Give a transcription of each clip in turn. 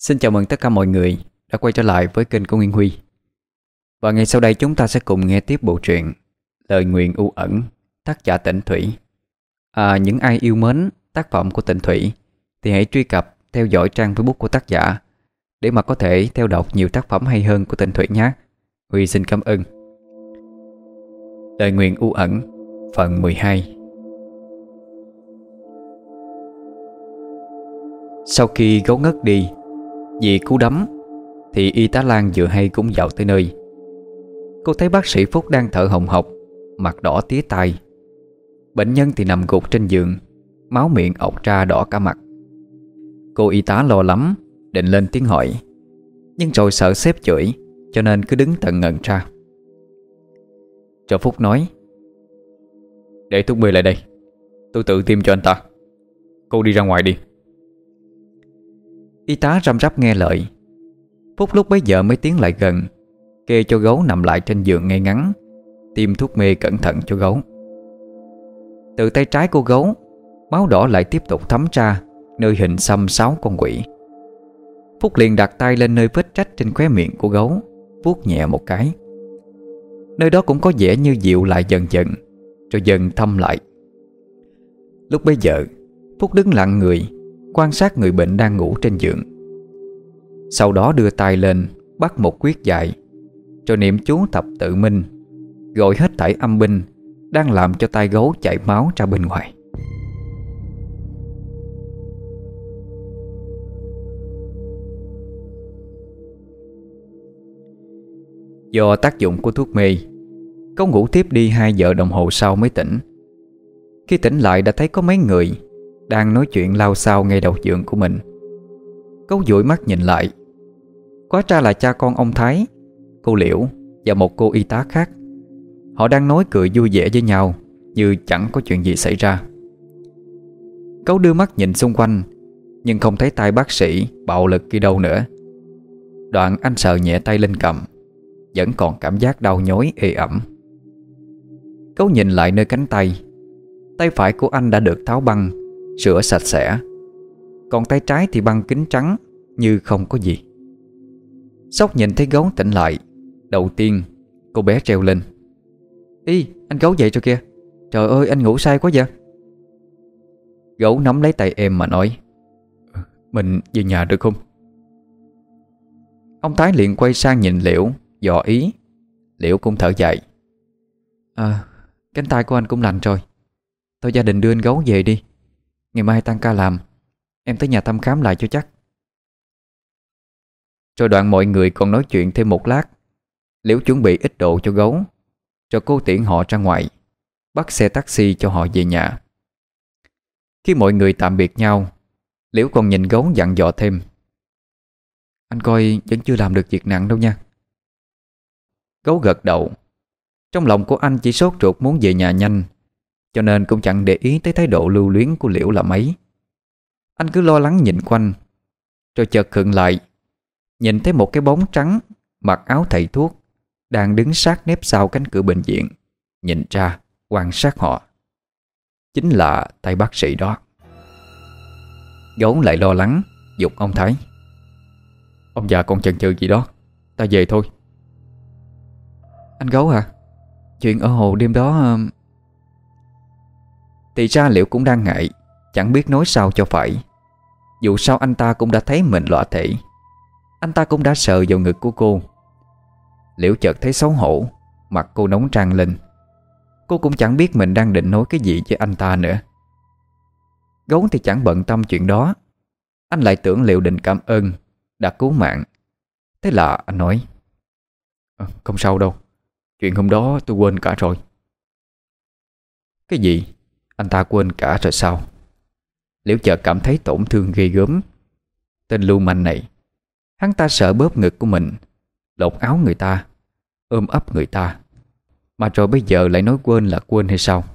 Xin chào mừng tất cả mọi người đã quay trở lại với kênh của Nguyên Huy. Và ngay sau đây chúng ta sẽ cùng nghe tiếp bộ truyện Lời Nguyền U Ẩn, tác giả Tịnh Thủy. Những ai yêu mến tác phẩm của Tịnh Thủy thì hãy truy cập theo dõi trang Facebook của tác giả để mà có thể theo đọc nhiều tác phẩm hay hơn của Tịnh Thủy nhé. Huy xin cảm ơn. Lời Nguyền U Ẩn, phần 12. Sau khi gấu ngất đi vì cú đấm thì y tá Lan vừa hay cũng dạo tới nơi. Cô thấy bác sĩ Phúc đang thở hồng hộc, mặt đỏ tía tai. Bệnh nhân thì nằm gục trên giường, máu miệng ọc ra đỏ cả mặt. Cô y tá lo lắm, định lên tiếng hỏi, nhưng rồi sợ sếp chửi cho nên cứ đứng tận ngần ra. Rồi Phúc nói: "Để thuốc mê lại đây, tôi tự tiêm cho anh ta. Cô đi ra ngoài đi." Y tá răm rắp nghe lời. Phúc lúc bấy giờ mới tiến lại gần, kê cho gấu nằm lại trên giường ngay ngắn, tiêm thuốc mê cẩn thận cho gấu. Từ tay trái của gấu, máu đỏ lại tiếp tục thấm ra nơi hình xăm 6 con quỷ. Phúc liền đặt tay lên nơi vết rách trên khóe miệng của gấu, vuốt nhẹ một cái. Nơi đó cũng có vẻ như dịu lại dần dần, rồi dần thâm lại. Lúc bấy giờ, Phúc đứng lặng người, quan sát người bệnh đang ngủ trên giường. Sau đó đưa tay lên bắt một quyết dài, rồi niệm chú thập tự minh, gọi hết thảy âm binh đang làm cho tay gấu chảy máu ra bên ngoài. Do tác dụng của thuốc mê, gấu ngủ tiếp đi 2 giờ đồng hồ sau mới tỉnh. Khi tỉnh lại đã thấy có mấy người đang nói chuyện lao xao ngay đầu giường của mình. Gấu dụi mắt nhìn lại, hóa ra là cha con ông Thái, cô Liễu và một cô y tá khác. Họ đang nói cười vui vẻ với nhau như chẳng có chuyện gì xảy ra. Gấu đưa mắt nhìn xung quanh, nhưng không thấy tay bác sĩ bạo lực kia đâu nữa. Đoạn anh sờ nhẹ tay lên cầm, vẫn còn cảm giác đau nhói ê ẩm. Gấu nhìn lại nơi cánh tay. Tay phải của anh đã được tháo băng, rửa sạch sẽ, còn tay trái thì băng kín trắng như không có gì. Sóc nhìn thấy gấu tỉnh lại, đầu tiên cô bé treo lên: "Ý, anh gấu dậy rồi kìa. Trời ơi, anh ngủ say quá vậy." Gấu nắm lấy tay em mà nói: "Mình về nhà được không?" Ông Thái liền quay sang nhìn Liễu, dò ý. Liễu cũng thở dài: Cánh tay của anh cũng lành rồi. Thôi gia đình đưa anh gấu về đi. Ngày mai tăng ca làm, em tới nhà thăm khám lại cho chắc. Rồi đoạn mọi người còn nói chuyện thêm một lát. Liễu chuẩn bị ít đồ cho gấu, rồi cô tiễn họ ra ngoài, bắt xe taxi cho họ về nhà. Khi mọi người tạm biệt nhau, Liễu còn nhìn gấu dặn dò thêm: "Anh coi vẫn chưa làm được việc nặng đâu nha." Gấu gật đầu. Trong lòng của anh chỉ sốt ruột muốn về nhà nhanh, cho nên cũng chẳng để ý tới thái độ lưu luyến của Liễu là mấy. Anh cứ lo lắng nhìn quanh, rồi chợt khựng lại, nhìn thấy một cái bóng trắng mặc áo thầy thuốc đang đứng sát nép sau cánh cửa bệnh viện, nhìn ra quan sát họ. Chính là tay bác sĩ đó. Gấu lại lo lắng giục ông Thái: "Ông già còn chần chừ gì đó, ta về thôi." "Anh Gấu hả? Chuyện ở hồ đêm đó..." Thì ra Liễu cũng đang ngại, chẳng biết nói sao cho phải. Dù sao anh ta cũng đã thấy mình lõa thể, anh ta cũng đã sờ vào ngực của cô. Liễu chợt thấy xấu hổ, mặt cô nóng rang lên. Cô cũng chẳng biết mình đang định nói cái gì với anh ta nữa. Gấu thì chẳng bận tâm chuyện đó. Anh lại tưởng Liễu định cảm ơn đã cứu mạng. Thế là anh nói: "Không sao đâu, chuyện hôm đó tôi quên cả rồi." "Cái gì? Anh ta quên cả rồi sao?" Liễu chợt cảm thấy tổn thương ghê gớm. Tên lưu manh này, hắn ta sợ bóp ngực của mình, lột áo người ta, ôm ấp người ta, mà rồi bây giờ lại nói quên là quên hay sao?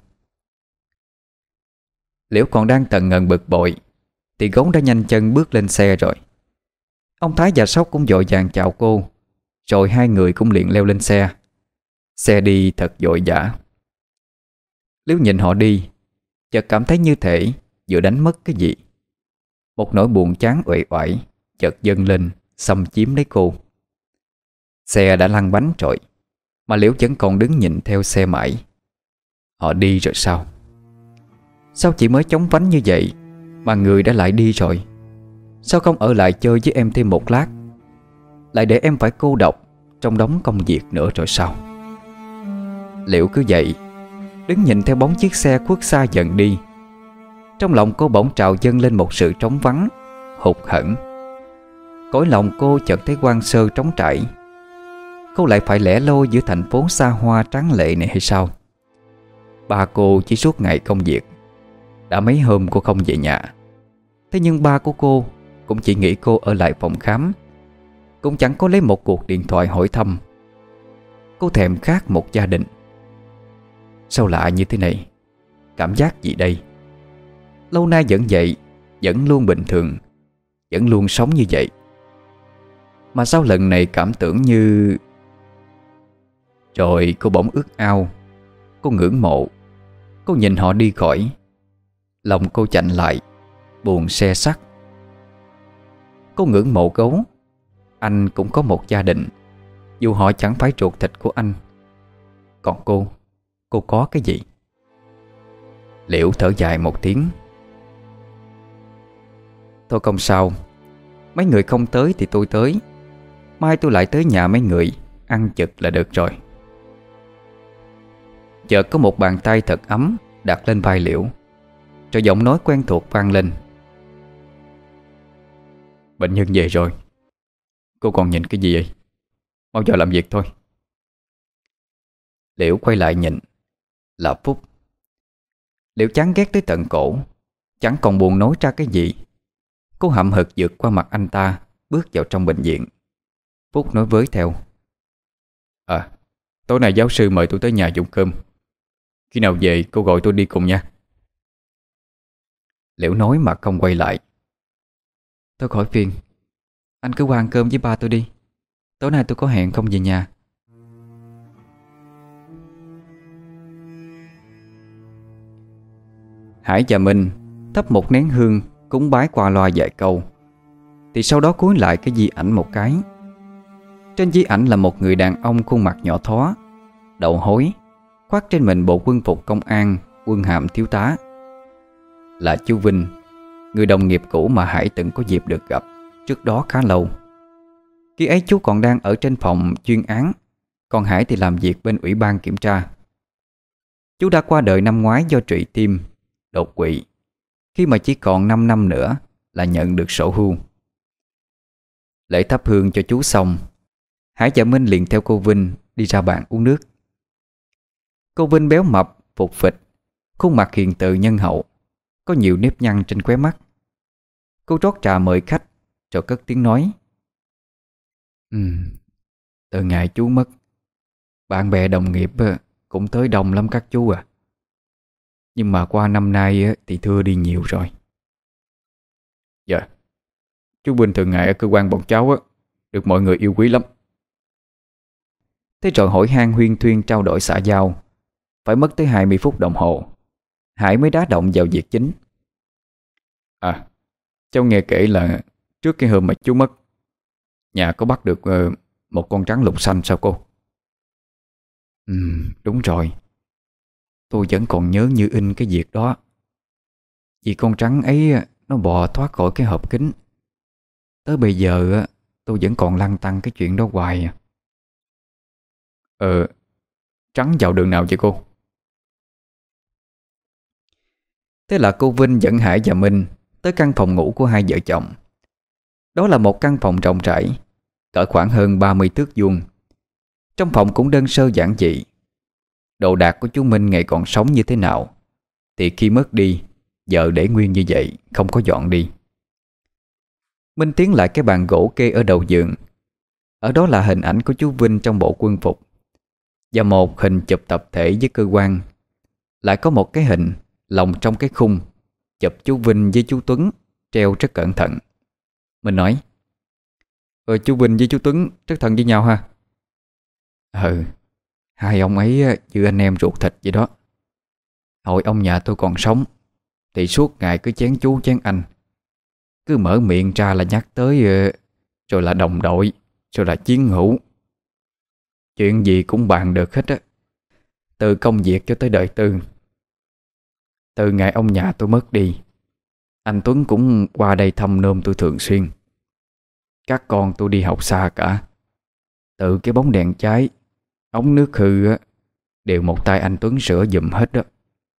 Liễu còn đang tần ngần bực bội thì Gấu đã nhanh chân bước lên xe rồi. Ông Thái và Sóc cũng vội vàng chào cô, rồi hai người cũng liền leo lên xe. Xe đi thật vội vã. Liễu nhìn họ đi, chợt cảm thấy như thể vừa đánh mất cái gì. Một nỗi buồn chán uể oải chợt dâng lên xâm chiếm lấy cô. Xe đã lăn bánh rồi, mà Liễu vẫn còn đứng nhìn theo xe mãi. Họ đi rồi sao? Sao chỉ mới chóng vánh như vậy mà người đã lại đi rồi? Sao không ở lại chơi với em thêm một lát, lại để em phải cô độc trong đống công việc nữa rồi sao? Liễu cứ vậy đứng nhìn theo bóng chiếc xe khuất xa dần đi. Trong lòng cô bỗng trào dâng lên một sự trống vắng, hụt hẫng. Cõi lòng cô chợt thấy hoang sơ trống trải. Cô lại phải lẻ loi giữa thành phố xa hoa tráng lệ này hay sao? Ba cô chỉ suốt ngày công việc, đã mấy hôm cô không về nhà. Thế nhưng ba của cô cũng chỉ nghĩ cô ở lại phòng khám, cũng chẳng có lấy một cuộc điện thoại hỏi thăm. Cô thèm khát một gia đình. Sao lạ như thế này? Cảm giác gì đây? Lâu nay vẫn vậy, vẫn luôn bình thường, vẫn luôn sống như vậy. Mà sao lần này cảm tưởng như... Rồi cô bỗng ước ao. Cô ngưỡng mộ. Cô nhìn họ đi khỏi. Lòng cô chạnh lại, buồn se sắt. Cô ngưỡng mộ Gấu. Anh cũng có một gia đình, dù họ chẳng phải ruột thịt của anh. Còn cô có cái gì? Liễu thở dài một tiếng. Thôi không sao, mấy người không tới thì tôi tới. Mai tôi lại tới nhà mấy người ăn chực là được rồi. Chợt có một bàn tay thật ấm đặt lên vai Liễu, rồi giọng nói quen thuộc vang lên. Bệnh nhân về rồi. Cô còn nhìn cái gì vậy? Mau giờ làm việc thôi. Liễu quay lại nhìn là Phúc. Liễu chán ghét tới tận cổ, chẳng còn buồn nói ra cái gì. Cô hậm hực vượt qua mặt anh ta, bước vào trong bệnh viện. Phúc nói với theo. Tối nay giáo sư mời tôi tới nhà dùng cơm. Khi nào về cô gọi tôi đi cùng nha. Liễu nói mà không quay lại. Tôi khỏi phiền, anh cứ qua ăn cơm với ba tôi đi. Tối nay tôi có hẹn không về nhà. Hải và Minh thắp một nén hương cúng bái qua loa vài câu, thì sau đó cúi lại cái di ảnh một cái. Trên di ảnh là một người đàn ông khuôn mặt nhỏ thó, đầu hối, khoác trên mình bộ quân phục công an, quân hàm thiếu tá. Là chú Vinh, người đồng nghiệp cũ mà Hải từng có dịp được gặp trước đó khá lâu. Khi ấy chú còn đang ở trên phòng chuyên án, còn Hải thì làm việc bên ủy ban kiểm tra. Chú đã qua đời năm ngoái do trụy tim, đột quỵ, khi mà chỉ còn 5 năm nữa là nhận được sổ hưu. Lễ thắp hương cho chú xong, Hải và Minh liền theo cô Vinh đi ra bàn uống nước. Cô Vinh béo mập, phụt phịch, khuôn mặt hiền từ nhân hậu, có nhiều nếp nhăn trên khóe mắt. Cô rót trà mời khách, rồi cất tiếng nói. Từ ngày chú mất, bạn bè đồng nghiệp cũng tới đông lắm các chú à. Nhưng mà qua năm nay thì thưa đi nhiều rồi. Dạ, chú Vinh thường ngày ở cơ quan bọn cháu được mọi người yêu quý lắm. Thế rồi hỏi han huyên thuyên trao đổi xã giao, phải mất tới 20 phút đồng hồ, Hải mới đá động vào việc chính. Cháu nghe kể là trước cái hôm mà chú mất, nhà có bắt được một con rắn lục xanh sao cô? Đúng rồi. Tôi vẫn còn nhớ như in cái việc đó. Vì con rắn ấy nó bò thoát khỏi cái hộp kính. Tới bây giờ tôi vẫn còn lăn tăn cái chuyện đó hoài. Rắn vào đường nào vậy cô? Thế là cô Vinh dẫn Hải và Minh tới căn phòng ngủ của hai vợ chồng. Đó là một căn phòng rộng rãi, cỡ khoảng hơn 30 thước vuông. Trong phòng cũng đơn sơ giản dị. Đồ đạc của chú Minh ngày còn sống như thế nào thì khi mất đi, vợ để nguyên như vậy, không có dọn đi. Minh tiến lại cái bàn gỗ kê ở đầu giường. Ở đó là hình ảnh của chú Vinh trong bộ quân phục, và một hình chụp tập thể với cơ quan. Lại có một cái hình lồng trong cái khung, chụp chú Vinh với chú Tuấn treo rất cẩn thận. Mình nói, chú Vinh với chú Tuấn rất thân với nhau ha. Hai ông ấy như anh em ruột thịt vậy đó. Hồi ông nhà tôi còn sống thì suốt ngày cứ chén chú chén anh. Cứ mở miệng ra là nhắc tới rồi là đồng đội, rồi là chiến hữu. Chuyện gì cũng bàn được hết á. Từ công việc cho tới đời tư. Từ ngày ông nhà tôi mất đi, anh Tuấn cũng qua đây thăm nom tôi thường xuyên. Các con tôi đi học xa cả. Từ cái bóng đèn cháy, ống nước hư á, đều một tay anh Tuấn sửa giùm hết đó.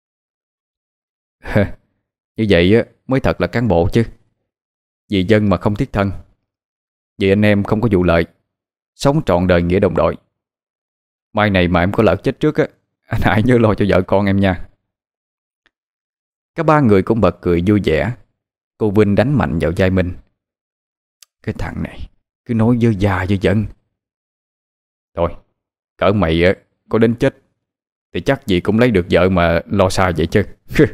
Như vậy á mới thật là cán bộ chứ. Vì dân mà không thiết thân, vì anh em không có vụ lợi, sống trọn đời nghĩa đồng đội. Mai này mà em có lỡ chết trước á, anh hãy nhớ lo cho vợ con em nha. Cả ba người cũng bật cười vui vẻ. Cô Vinh đánh mạnh vào vai Minh. Cái thằng này cứ nói dơ già dơ dân. Thôi, cỡ mày á có đến chết thì chắc gì cũng lấy được vợ mà lo xa vậy chứ.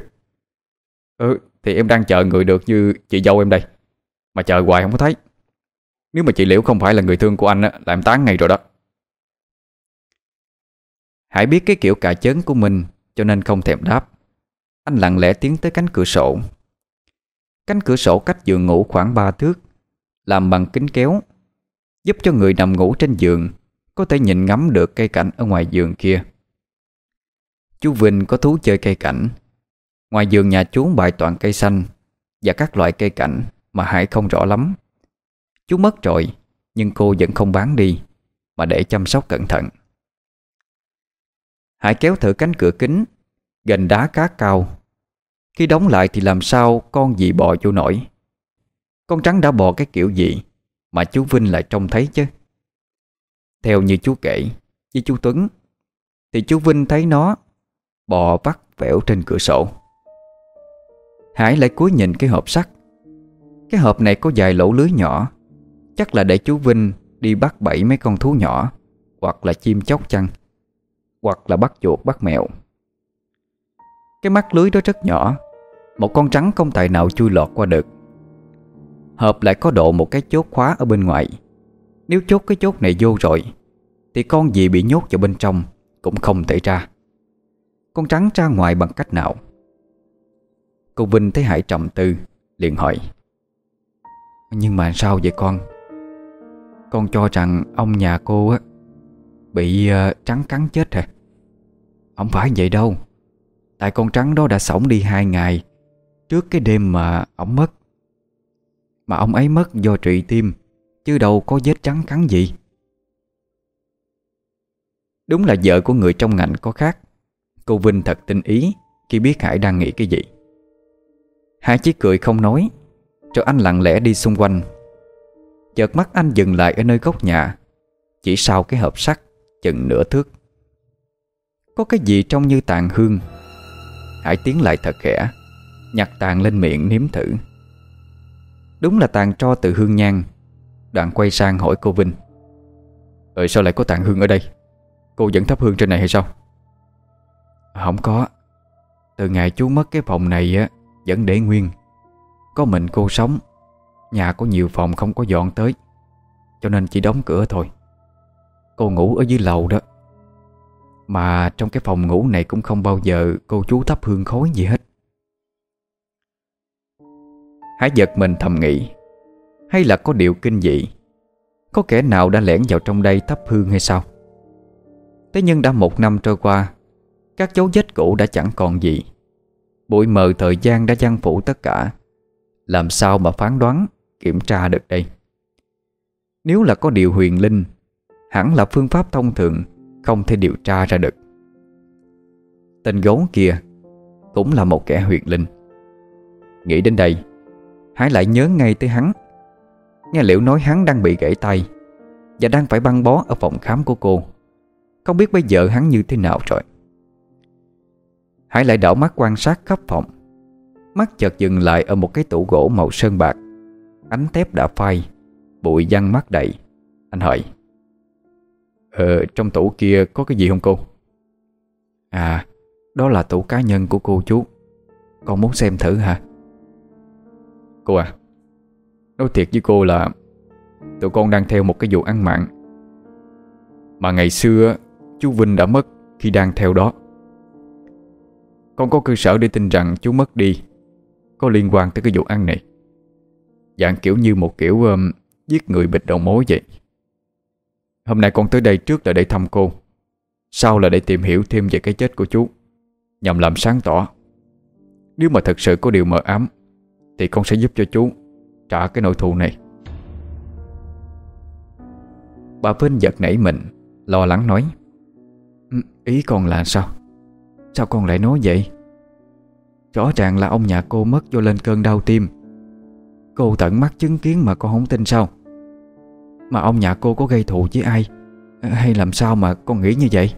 Thì em đang chờ người được như chị dâu em đây, mà chờ hoài không có thấy. Nếu mà chị Liễu không phải là người thương của anh á, là em tán ngay rồi đó. Hải biết cái kiểu cà chớn của mình, cho nên không thèm đáp. Anh lặng lẽ tiến tới cánh cửa sổ. Cánh cửa sổ cách giường ngủ khoảng 3 thước, làm bằng kính kéo, giúp cho người nằm ngủ trên giường có thể nhìn ngắm được cây cảnh ở ngoài giường kia. Chú Vinh có thú chơi cây cảnh. Ngoài giường nhà chú bày toàn cây xanh và các loại cây cảnh mà Hải không rõ lắm. Chú mất rồi, nhưng cô vẫn không bán đi, mà để chăm sóc cẩn thận. Hải kéo thử cánh cửa kính, gành đá khá cao. Khi đóng lại thì làm sao con gì bò vô nổi. Con trắng đã bò cái kiểu gì mà chú Vinh lại trông thấy chứ? Theo như chú kể với chú Tuấn, thì chú Vinh thấy nó bò vắt vẻo trên cửa sổ. Hải lại cúi nhìn cái hộp sắt. Cái hộp này có vài lỗ lưới nhỏ, chắc là để chú Vinh đi bắt bẫy mấy con thú nhỏ, hoặc là chim chóc chăng, hoặc là bắt chuột bắt mèo. Cái mắt lưới đó rất nhỏ, một con trắng không tài nào chui lọt qua được. Hộp lại có độ một cái chốt khóa ở bên ngoài. Nếu chốt cái chốt này vô rồi thì con gì bị nhốt vào bên trong cũng không thể ra. Con trắng ra ngoài bằng cách nào? Cô Vinh thấy Hải trầm tư, liền hỏi: Nhưng mà sao vậy con? Con cho rằng ông nhà cô á bị trắng cắn chết hả? Không phải vậy đâu. Tại con trắng đó đã xổng đi 2 ngày trước cái đêm mà ổng mất. Mà ông ấy mất do trụy tim, chứ đâu có vết trắng cắn gì. Đúng là vợ của người trong ngành có khác. Cô Vinh thật tinh ý khi biết Hải đang nghĩ cái gì. Hải chỉ cười không nói, rồi anh lặng lẽ đi xung quanh. Chợt mắt anh dừng lại ở nơi góc nhà, chỉ sau cái hộp sắt chừng nửa thước. Có cái gì trông như tàn hương. Hải tiến lại thật khẽ, nhặt tàn lên miệng nếm thử. Đúng là tàn tro từ hương nhang. Đoạn quay sang hỏi cô Vinh: Sao lại có tàn hương ở đây? Cô vẫn thắp hương trên này hay sao? Không có. Từ ngày chú mất cái phòng này á vẫn để nguyên. Có mình cô sống, nhà có nhiều phòng không có dọn tới, cho nên chỉ đóng cửa thôi. Cô ngủ ở dưới lầu đó. Mà trong cái phòng ngủ này cũng không bao giờ cô chú thắp hương khói gì hết. Hải giật mình thầm nghĩ, hay là có điều kinh dị, có kẻ nào đã lẻn vào trong đây thắp hương hay sao? Thế nhưng đã 1 năm trôi qua, các dấu vết cũ đã chẳng còn gì. Bụi mờ thời gian đã giăng phủ tất cả. Làm sao mà phán đoán, kiểm tra được đây? Nếu là có điều huyền linh, hẳn là phương pháp thông thường không thể điều tra ra được. Tên gấu kia cũng là một kẻ huyền linh. Nghĩ đến đây, Hải lại nhớ ngay tới hắn. Nghe Liễu nói hắn đang bị gãy tay và đang phải băng bó ở phòng khám của cô. Không biết bây giờ hắn như thế nào rồi. Hải lại đảo mắt quan sát khắp phòng. Mắt chợt dừng lại ở một cái tủ gỗ màu sơn bạc. Ánh thép đã phai, bụi văng mắt đầy. Anh hỏi: Trong tủ kia có cái gì không cô? À, đó là tủ cá nhân của cô chú. Con muốn xem thử hả? Cô à, nói thiệt với cô là tụi con đang theo một cái vụ án mạng mà ngày xưa chú Vinh đã mất khi đang theo đó. Con có cơ sở để tin rằng chú mất đi có liên quan tới cái vụ án này. Dạng kiểu như một kiểu giết người bịt đầu mối vậy. Hôm nay con tới đây trước là để thăm cô, sau là để tìm hiểu thêm về cái chết của chú, nhằm làm sáng tỏ. Nếu mà thật sự có điều mờ ám thì con sẽ giúp cho chú trả cái nỗi thù này. Bà Vinh giật nảy mình, lo lắng nói: Ý con là sao? Sao con lại nói vậy? Rõ ràng là ông nhà cô mất do lên cơn đau tim. Cô tận mắt chứng kiến mà con không tin sao? Mà ông nhà cô có gây thù với ai, hay làm sao mà con nghĩ như vậy?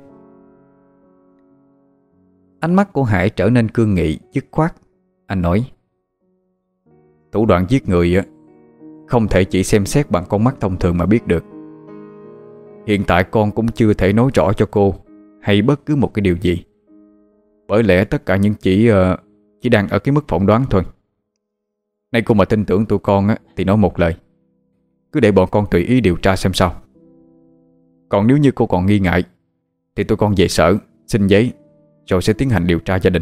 Ánh mắt của Hải trở nên cương nghị, dứt khoát. Anh nói: Thủ đoạn giết người á, không thể chỉ xem xét bằng con mắt thông thường mà biết được. Hiện tại con cũng chưa thể nói rõ cho cô hay bất cứ một cái điều gì, bởi lẽ tất cả những chỉ đang ở cái mức phỏng đoán thôi. Nay cô mà tin tưởng tụi con á, thì nói một lời, cứ để bọn con tùy ý điều tra xem sao. Còn nếu như cô còn nghi ngại thì tụi con về sở xin giấy, rồi sẽ tiến hành điều tra gia đình.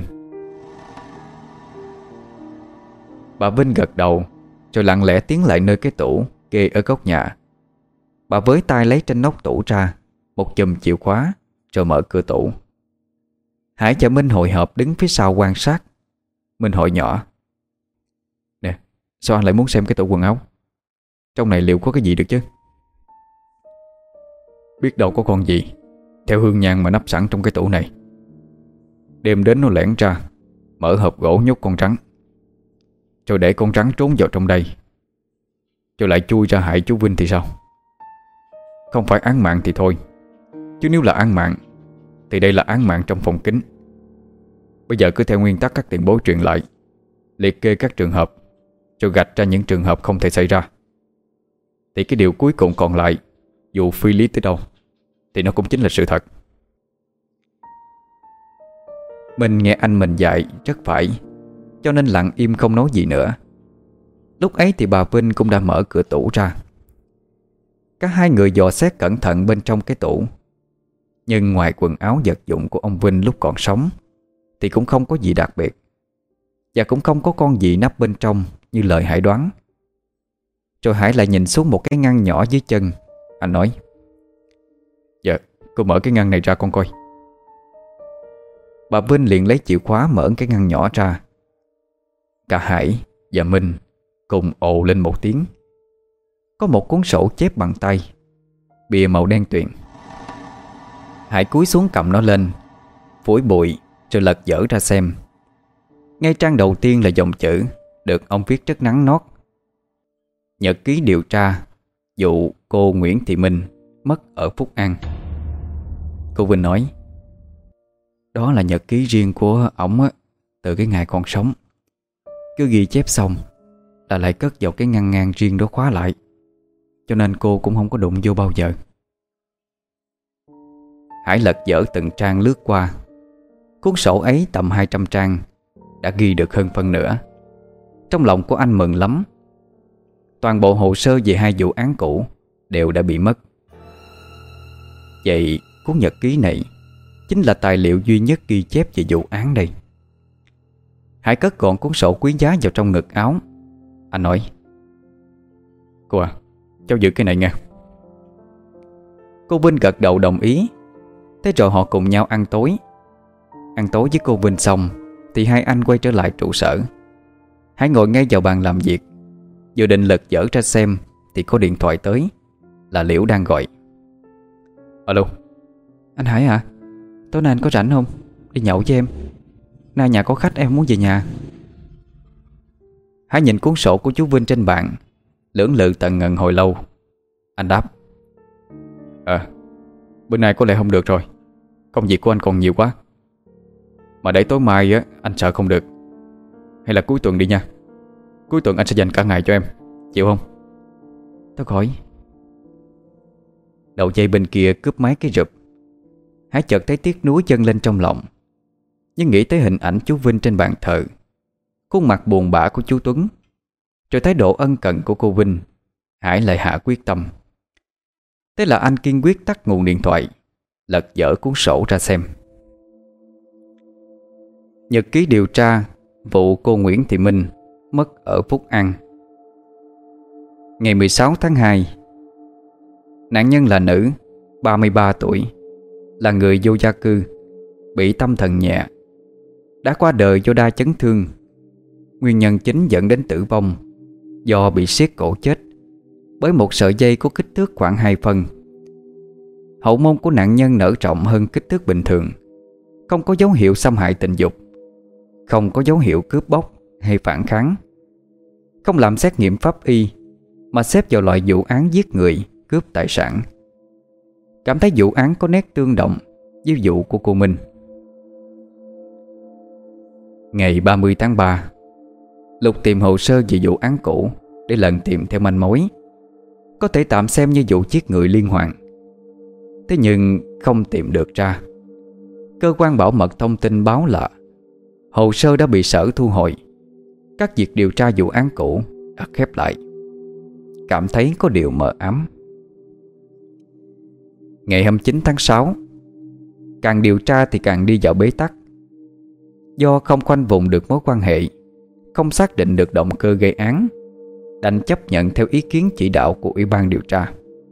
Bà Vinh gật đầu, rồi lặng lẽ tiến lại nơi cái tủ kê ở góc nhà. Bà với tay lấy trên nóc tủ ra một chùm chìa khóa, rồi mở cửa tủ. Hải và Minh hội họp đứng phía sau quan sát. Minh hỏi nhỏ: Nè, sao anh lại muốn xem cái tủ quần áo? Trong này liệu có cái gì được chứ? Biết đâu có con gì theo hương nhang mà nắp sẵn trong cái tủ này. Đêm đến nó lẻn ra, mở hộp gỗ nhốt con rắn, rồi để con rắn trốn vào trong đây, rồi lại chui ra hại chú Vinh thì sao? Không phải án mạng thì thôi, chứ nếu là án mạng thì đây là án mạng trong phòng kín. Bây giờ cứ theo nguyên tắc các tiền bối truyền lại, liệt kê các trường hợp, rồi gạch ra những trường hợp không thể xảy ra, thì cái điều cuối cùng còn lại, dù phi lý tới đâu, thì nó cũng chính là sự thật. Mình nghe anh mình dạy rất phải, cho nên lặng im không nói gì nữa. Lúc ấy thì bà Vinh cũng đã mở cửa tủ ra. Cả hai người dò xét cẩn thận bên trong cái tủ. Nhưng ngoài quần áo vật dụng của ông Vinh lúc còn sống thì cũng không có gì đặc biệt, và cũng không có con gì nắp bên trong như lời Hải đoán. Rồi Hải lại nhìn xuống một cái ngăn nhỏ dưới chân. Anh nói: Dạ, cô mở cái ngăn này ra con coi. Bà Vinh liền lấy chìa khóa mở cái ngăn nhỏ ra. Cả Hải và Minh cùng ồ lên một tiếng. Có một cuốn sổ chép bằng tay, bìa màu đen tuyền. Hải cúi xuống cầm nó lên, phủi bụi rồi lật dở ra xem. Ngay trang đầu tiên là dòng chữ được ông viết rất nắn nót: Nhật ký điều tra vụ cô Nguyễn Thị Minh mất ở Phúc An. Cô Vinh nói: Đó là nhật ký riêng của ổng á, từ cái ngày còn sống. Cứ ghi chép xong là lại cất vào cái ngăn ngang riêng đó khóa lại, cho nên cô cũng không có đụng vô bao giờ. Hải lật dở từng trang lướt qua. Cuốn sổ ấy tầm 200 trang, đã ghi được hơn phân nửa. Trong lòng của anh mừng lắm. Toàn bộ hồ sơ về hai vụ án cũ đều đã bị mất. Vậy cuốn nhật ký này chính là tài liệu duy nhất ghi chép về vụ án đây. Hải cất gọn cuốn sổ quý giá vào trong ngực áo. Anh nói: Cô à, cháu giữ cái này nha. Cô Vinh gật đầu đồng ý. Thế rồi họ cùng nhau ăn tối. Ăn tối với cô Vinh xong thì hai anh quay trở lại trụ sở. Hải ngồi ngay vào bàn làm việc, vừa định lật dở ra xem thì có điện thoại tới. Là Liễu đang gọi. Alo. Anh Hải hả? Tối nay anh có rảnh không? Đi nhậu với em. Nay nhà có khách, em muốn về nhà. Hải nhìn cuốn sổ của chú Vinh trên bàn, lưỡng lự tận ngần hồi lâu. Anh đáp: Bữa nay có lẽ không được rồi. Công việc của anh còn nhiều quá. Mà để tối mai á, anh sợ không được. Hay là cuối tuần đi nha. Cuối tuần anh sẽ dành cả ngày cho em. Chịu không? Tôi khỏi. Đầu dây bên kia cướp máy cái rụp. Hải chợt thấy tiếc nuối dâng lên trong lòng. Nhưng nghĩ tới hình ảnh chú Vinh trên bàn thờ, khuôn mặt buồn bã của chú Tuấn, rồi thái độ ân cần của cô Vinh, Hải lại hạ quyết tâm. Thế là anh kiên quyết tắt nguồn điện thoại, lật dở cuốn sổ ra xem. Nhật ký điều tra vụ cô Nguyễn Thị Minh mất ở Phúc An. Ngày 16 tháng 2, nạn nhân là nữ, 33 tuổi, là người vô gia cư, bị tâm thần nhẹ, đã qua đời do đa chấn thương. Nguyên nhân chính dẫn đến tử vong do bị siết cổ chết bởi một sợi dây có kích thước khoảng 2 phân. Hậu môn của nạn nhân nở rộng hơn kích thước bình thường, không có dấu hiệu xâm hại tình dục, không có dấu hiệu cướp bóc hay phản kháng, không làm xét nghiệm pháp y mà xếp vào loại vụ án giết người, cướp tài sản. Cảm thấy vụ án có nét tương đồng với vụ của cô Minh. Ngày 30 tháng 3, Lục tìm hồ sơ về vụ án cũ để lần tìm theo manh mối, có thể tạm xem như vụ giết người liên hoàn. Thế nhưng không tìm được ra. Cơ quan bảo mật thông tin báo là hồ sơ đã bị sở thu hồi, các việc điều tra vụ án cũ đã khép lại. Cảm thấy có điều mờ ám. Ngày 29 tháng 6, càng điều tra thì càng đi vào bế tắc. Do không khoanh vùng được mối quan hệ, không xác định được động cơ gây án, đành chấp nhận theo ý kiến chỉ đạo của Ủy ban điều tra.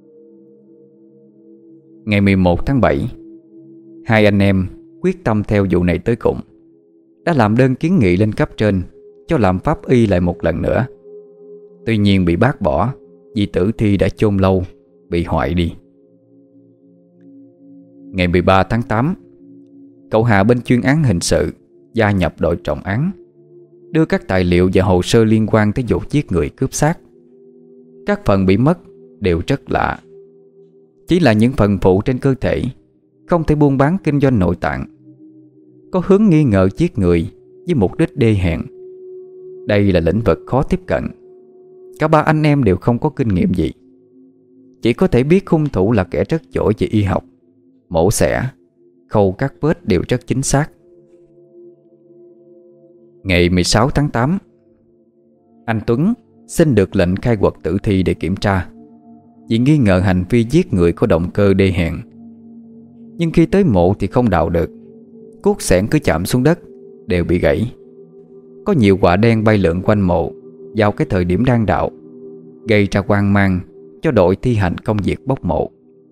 Ngày 11 tháng 7, hai anh em quyết tâm theo vụ này tới cùng, đã làm đơn kiến nghị lên cấp trên cho làm pháp y lại một lần nữa. Tuy nhiên bị bác bỏ vì tử thi đã chôn lâu, bị hoại đi. Ngày 13 tháng 8, cậu Hà bên chuyên án hình sự gia nhập đội trọng án, đưa các tài liệu và hồ sơ liên quan tới vụ giết người cướp xác. Các phần bị mất đều rất lạ, chỉ là những phần phụ trên cơ thể, không thể buôn bán kinh doanh nội tạng, có hướng nghi ngờ giết người với mục đích đê hèn. Đây là lĩnh vực khó tiếp cận. Cả ba anh em đều không có kinh nghiệm gì, chỉ có thể biết hung thủ là kẻ rất giỏi về y học, mổ xẻ, khâu cắt vết đều rất chính xác. Ngày 16 tháng 8, anh Tuấn xin được lệnh khai quật tử thi để kiểm tra, vì nghi ngờ hành vi giết người có động cơ đê hèn. Nhưng khi tới mộ thì không đào được, cuốc xẻng cứ chạm xuống đất đều bị gãy. Có nhiều quả đen bay lượn quanh mộ vào cái thời điểm đang đào, gây ra hoang mang cho đội thi hành công việc bốc mộ.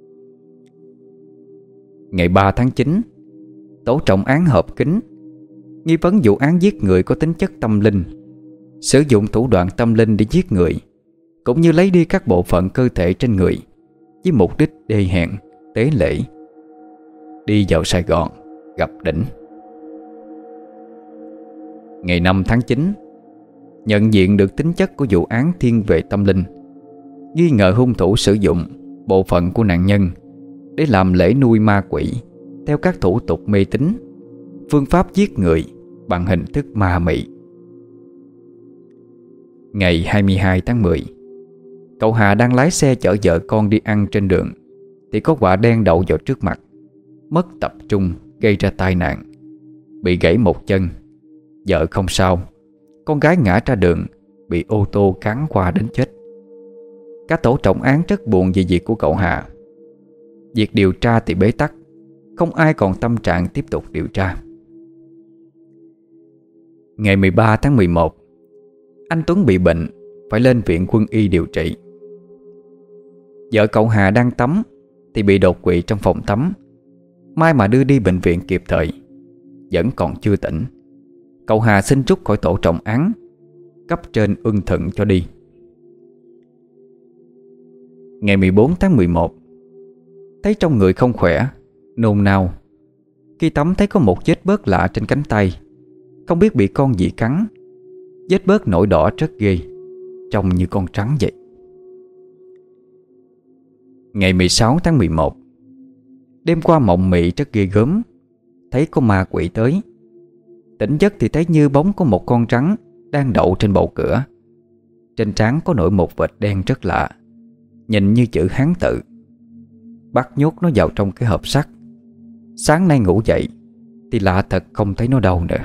Ngày 3 tháng 9, tổ trọng án họp kín, nghi vấn vụ án giết người có tính chất tâm linh, sử dụng thủ đoạn tâm linh để giết người, cũng như lấy đi các bộ phận cơ thể trên người với mục đích đê hèn, tế lễ. Đi vào Sài Gòn gặp đỉnh. Ngày 5 tháng 9, nhận diện được tính chất của vụ án thiên về tâm linh, nghi ngờ hung thủ sử dụng bộ phận của nạn nhân để làm lễ nuôi ma quỷ theo các thủ tục mê tín, phương pháp giết người bằng hình thức ma mị. Ngày 22 tháng 10, cậu Hà đang lái xe chở vợ con đi ăn trên đường thì có quả đen đậu vào trước mặt, mất tập trung gây ra tai nạn, bị gãy một chân. Vợ không sao, con gái ngã ra đường bị ô tô cán qua đến chết. Cả tổ trọng án rất buồn về việc của cậu Hà. Việc điều tra thì bế tắc, không ai còn tâm trạng tiếp tục điều tra. Ngày 13 tháng 11, anh Tuấn bị bệnh, phải lên viện quân y điều trị. Vợ cậu Hà đang tắm thì bị đột quỵ trong phòng tắm. May mà đưa đi bệnh viện kịp thời, vẫn còn chưa tỉnh. Cậu Hà xin rút khỏi tổ trọng án, cấp trên ưng thuận cho đi. Ngày 14 tháng 11, thấy trong người không khỏe, nôn nao. Khi tắm thấy có một vết bớt lạ trên cánh tay, không biết bị con gì cắn. Vết bớt nổi đỏ rất ghê, trông như con trắng vậy. Ngày 16 tháng 11, đêm qua mộng mị rất ghê gớm, thấy có ma quỷ tới. Tỉnh giấc thì thấy như bóng có một con rắn đang đậu trên bầu cửa. Trên trán có nổi một vệt đen rất lạ, nhìn như chữ Hán tự. Bắt nhốt nó vào trong cái hộp sắt. Sáng nay ngủ dậy thì lạ thật, không thấy nó đâu nữa.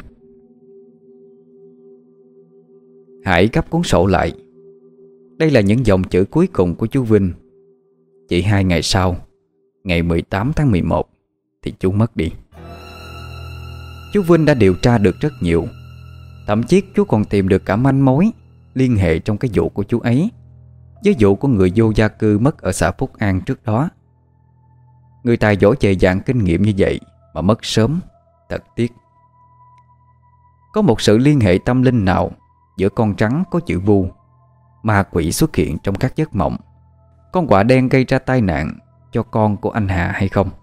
Hải gấp cuốn sổ lại. Đây là những dòng chữ cuối cùng của chú Vinh. Chỉ 2 ngày sau, ngày 18 tháng 11 thì chú mất đi. Chú Vinh đã điều tra được rất nhiều. Thậm chí chú còn tìm được cả manh mối liên hệ trong cái vụ của chú ấy với vụ của người vô gia cư mất ở xã Phúc An trước đó. Người tài giỏi dày dạn kinh nghiệm như vậy mà mất sớm, thật tiếc. Có một sự liên hệ tâm linh nào giữa con trắng có chữ vu, ma quỷ xuất hiện trong các giấc mộng, con quạ đen gây ra tai nạn cho con của anh Hà hay không?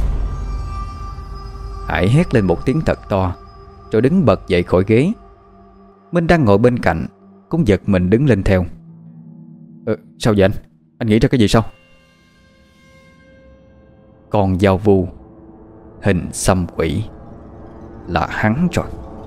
Hải hét lên một tiếng thật to, rồi đứng bật dậy khỏi ghế. Minh đang ngồi bên cạnh cũng giật mình đứng lên theo. Sao vậy anh? Anh nghĩ ra cái gì sao? Con dao vu, hình xăm quỷ, là hắn rồi.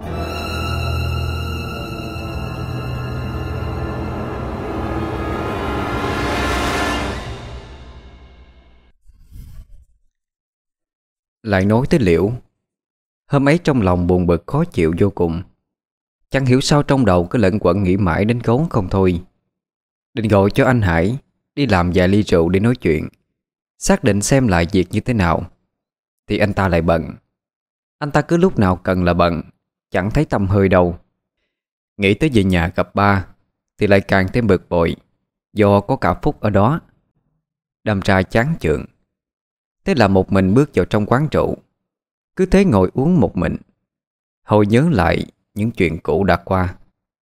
Lại nói tới Liễu. Hôm ấy trong lòng buồn bực khó chịu vô cùng. Chẳng hiểu sao trong đầu cứ lẩn quẩn nghĩ mãi đến gấu không thôi. Định gọi cho anh Hải đi làm vài ly rượu để nói chuyện, xác định xem lại việc như thế nào, thì anh ta lại bận. Anh ta cứ lúc nào cần là bận, chẳng thấy tăm hơi đâu. Nghĩ tới về nhà gặp ba thì lại càng thêm bực bội, do có cả Phúc ở đó. Đâm ra chán chường. Thế là một mình bước vào trong quán rượu, cứ thế ngồi uống một mình, hồi nhớ lại những chuyện cũ đã qua.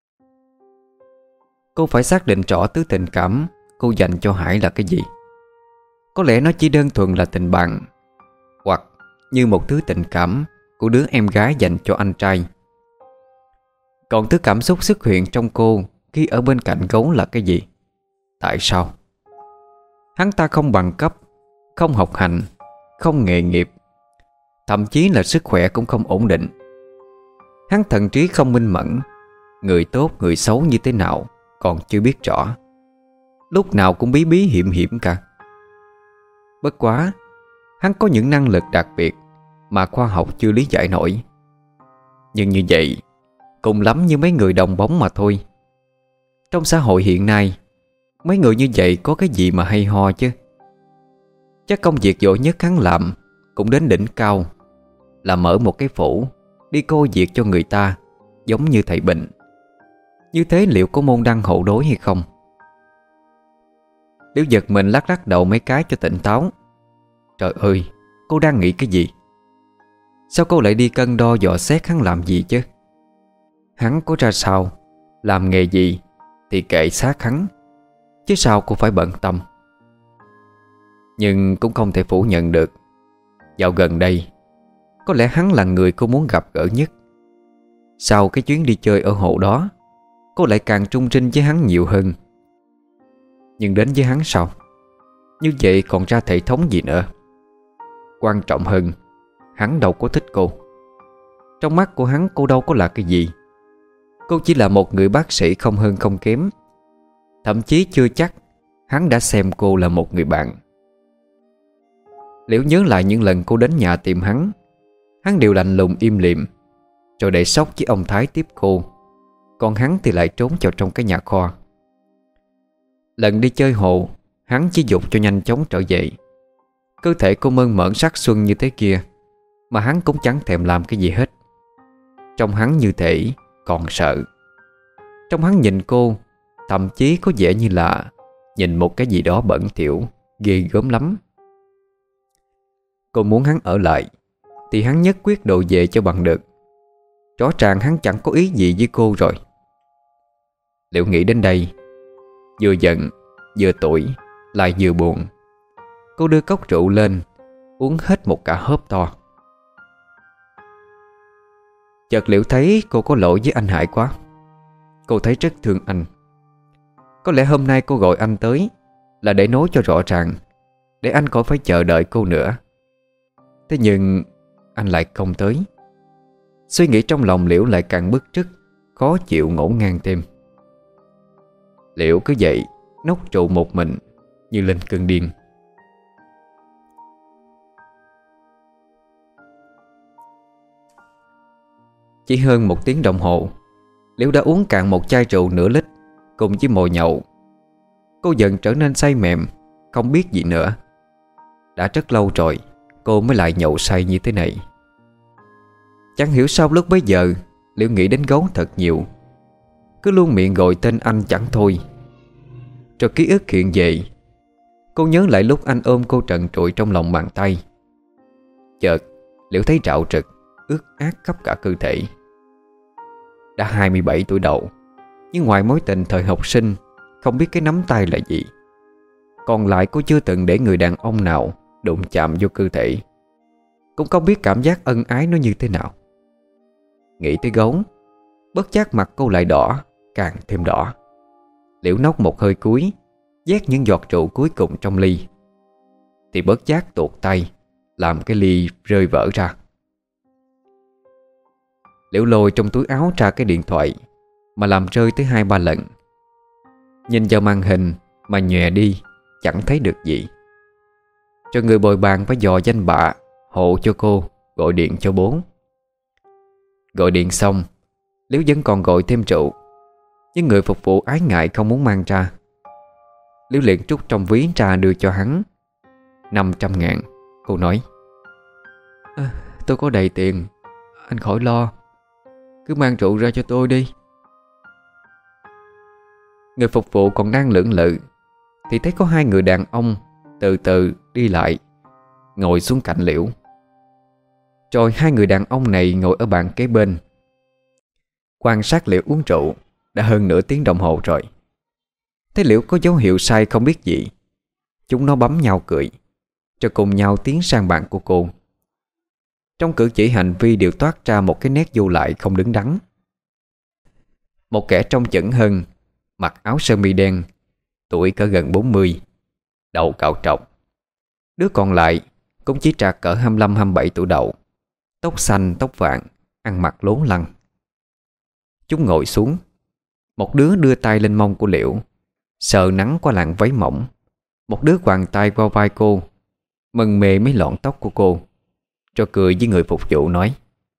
Cô phải xác định rõ thứ tình cảm cô dành cho Hải là cái gì. Có lẽ nó chỉ đơn thuần là tình bạn, hoặc như một thứ tình cảm của đứa em gái dành cho anh trai. Còn thứ cảm xúc xuất hiện trong cô khi ở bên cạnh gấu là cái gì? Tại sao? Hắn ta không bằng cấp, không học hành, không nghề nghiệp, thậm chí là sức khỏe cũng không ổn định. Hắn thậm chí không minh mẫn, người tốt người xấu như thế nào còn chưa biết rõ, lúc nào cũng bí bí hiểm hiểm cả. Bất quá, hắn có những năng lực đặc biệt mà khoa học chưa lý giải nổi. Nhưng như vậy, cùng lắm như mấy người đồng bóng mà thôi. Trong xã hội hiện nay, mấy người như vậy có cái gì mà hay ho chứ? Chắc công việc giỏi nhất hắn làm cũng đến đỉnh cao là mở một cái phủ đi cô việc cho người ta, giống như thầy Bình. Như thế liệu có môn đăng hộ đối hay không? Liễu giật mình lắc lắc đầu mấy cái cho tỉnh táo. Trời ơi, cô đang nghĩ cái gì? Sao cô lại đi cân đo dò xét hắn làm gì chứ? Hắn có ra sao, làm nghề gì thì kệ xác hắn, chứ sao cô phải bận tâm. Nhưng cũng không thể phủ nhận được, dạo gần đây có lẽ hắn là người cô muốn gặp gỡ nhất. Sau cái chuyến đi chơi ở hồ đó, cô lại càng trung trinh với hắn nhiều hơn. Nhưng đến với hắn sao? Như vậy còn ra thể thống gì nữa? Quan trọng hơn, hắn đâu có thích cô. Trong mắt của hắn cô đâu có là cái gì. Cô chỉ là một người bác sĩ không hơn không kém. Thậm chí chưa chắc hắn đã xem cô là một người bạn. Liễu nhớ lại những lần cô đến nhà tìm hắn, hắn đều lạnh lùng im lìm, rồi để sốc với ông Thái tiếp cô. Còn hắn thì lại trốn vào trong cái nhà kho. Lần đi chơi hồ, hắn chỉ dục cho nhanh chóng trở về. Cơ thể cô mơn mởn sắc xuân như thế kia, mà hắn cũng chẳng thèm làm cái gì hết. Trong hắn như thể còn sợ. Trong hắn nhìn cô, thậm chí có vẻ như là nhìn một cái gì đó bẩn thỉu, ghê gớm lắm. Cô muốn hắn ở lại thì hắn nhất quyết độ về cho bằng được. Rõ ràng hắn chẳng có ý gì với cô rồi. Liễu nghĩ đến đây, vừa giận, vừa tủi, lại vừa buồn. Cô đưa cốc rượu lên, uống hết một cả hớp to. Chợt Liễu thấy cô có lỗi với anh Hải quá. Cô thấy rất thương anh. Có lẽ hôm nay cô gọi anh tới là để nói cho rõ ràng, để anh khỏi phải chờ đợi cô nữa. Thế nhưng anh lại không tới. Suy nghĩ trong lòng Liễu lại càng bức rứt, khó chịu ngổn ngang thêm. Liễu cứ vậy nốc rượu một mình như lên cơn điên. Chỉ hơn 1 tiếng đồng hồ, Liễu đã uống cạn một chai rượu nửa lít cùng với mồi nhậu. Cô dần trở nên say mềm, không biết gì nữa. Đã rất lâu rồi cô mới lại nhậu say như thế này. Chẳng hiểu sao lúc bấy giờ Liễu nghĩ đến Gấu thật nhiều, cứ luôn miệng gọi tên anh chẳng thôi. Rồi ký ức hiện về. Cô nhớ lại lúc anh ôm cô trần trụi trong lòng bàn tay. Chợt Liễu thấy rạo rực, ướt át khắp cả cơ thể. Đã 27 tuổi đầu, nhưng ngoài mối tình thời học sinh, không biết cái nắm tay là gì, còn lại cô chưa từng để người đàn ông nào đụng chạm vô cơ thể, cũng không biết cảm giác ân ái nó như thế nào. Nghĩ tới gấu, bất giác mặt cô lại đỏ, càng thêm đỏ. Liễu nốc một hơi cuối, vét những giọt rượu cuối cùng trong ly, thì bất giác tuột tay, làm cái ly rơi vỡ ra. Liễu lôi trong túi áo ra cái điện thoại mà làm rơi tới 2-3 lần. Nhìn vào màn hình mà nhòe đi, chẳng thấy được gì. Cho người bồi bàn phải dò danh bạ hộ cho cô gọi điện cho bố. Gọi điện xong, Liễu vẫn còn gọi thêm rượu, nhưng người phục vụ ái ngại không muốn mang ra. Liễu liền trút trong ví ra đưa cho hắn 500.000. Cô nói: tôi có đầy tiền, anh khỏi lo, cứ mang rượu ra cho tôi đi. Người phục vụ còn đang lưỡng lự thì thấy có 2 người đàn ông từ từ đi lại, ngồi xuống cạnh Liễu. Rồi 2 người đàn ông này ngồi ở bàn kế bên, quan sát Liễu uống rượu đã hơn nửa tiếng đồng hồ rồi. Thấy Liễu có dấu hiệu say không biết gì, chúng nó bấm nhau cười, rồi cùng nhau tiến sang bàn của cô. Trong cử chỉ hành vi đều toát ra một cái nét vô lại không đứng đắn. Một kẻ trông chững hơn, mặc áo sơ mi đen, tuổi cỡ gần 40, đầu cạo trọc. Đứa còn lại cũng chỉ trạc cỡ 25-27 tuổi đầu, tóc xanh tóc vàng, ăn mặc lố lăng. Chúng ngồi xuống. Một đứa đưa tay lên mông của Liễu, sờ nắng qua làn váy mỏng. Một đứa quàng tay qua vai cô, mần mề mấy lọn tóc của cô, rồi cười với người phục vụ nói: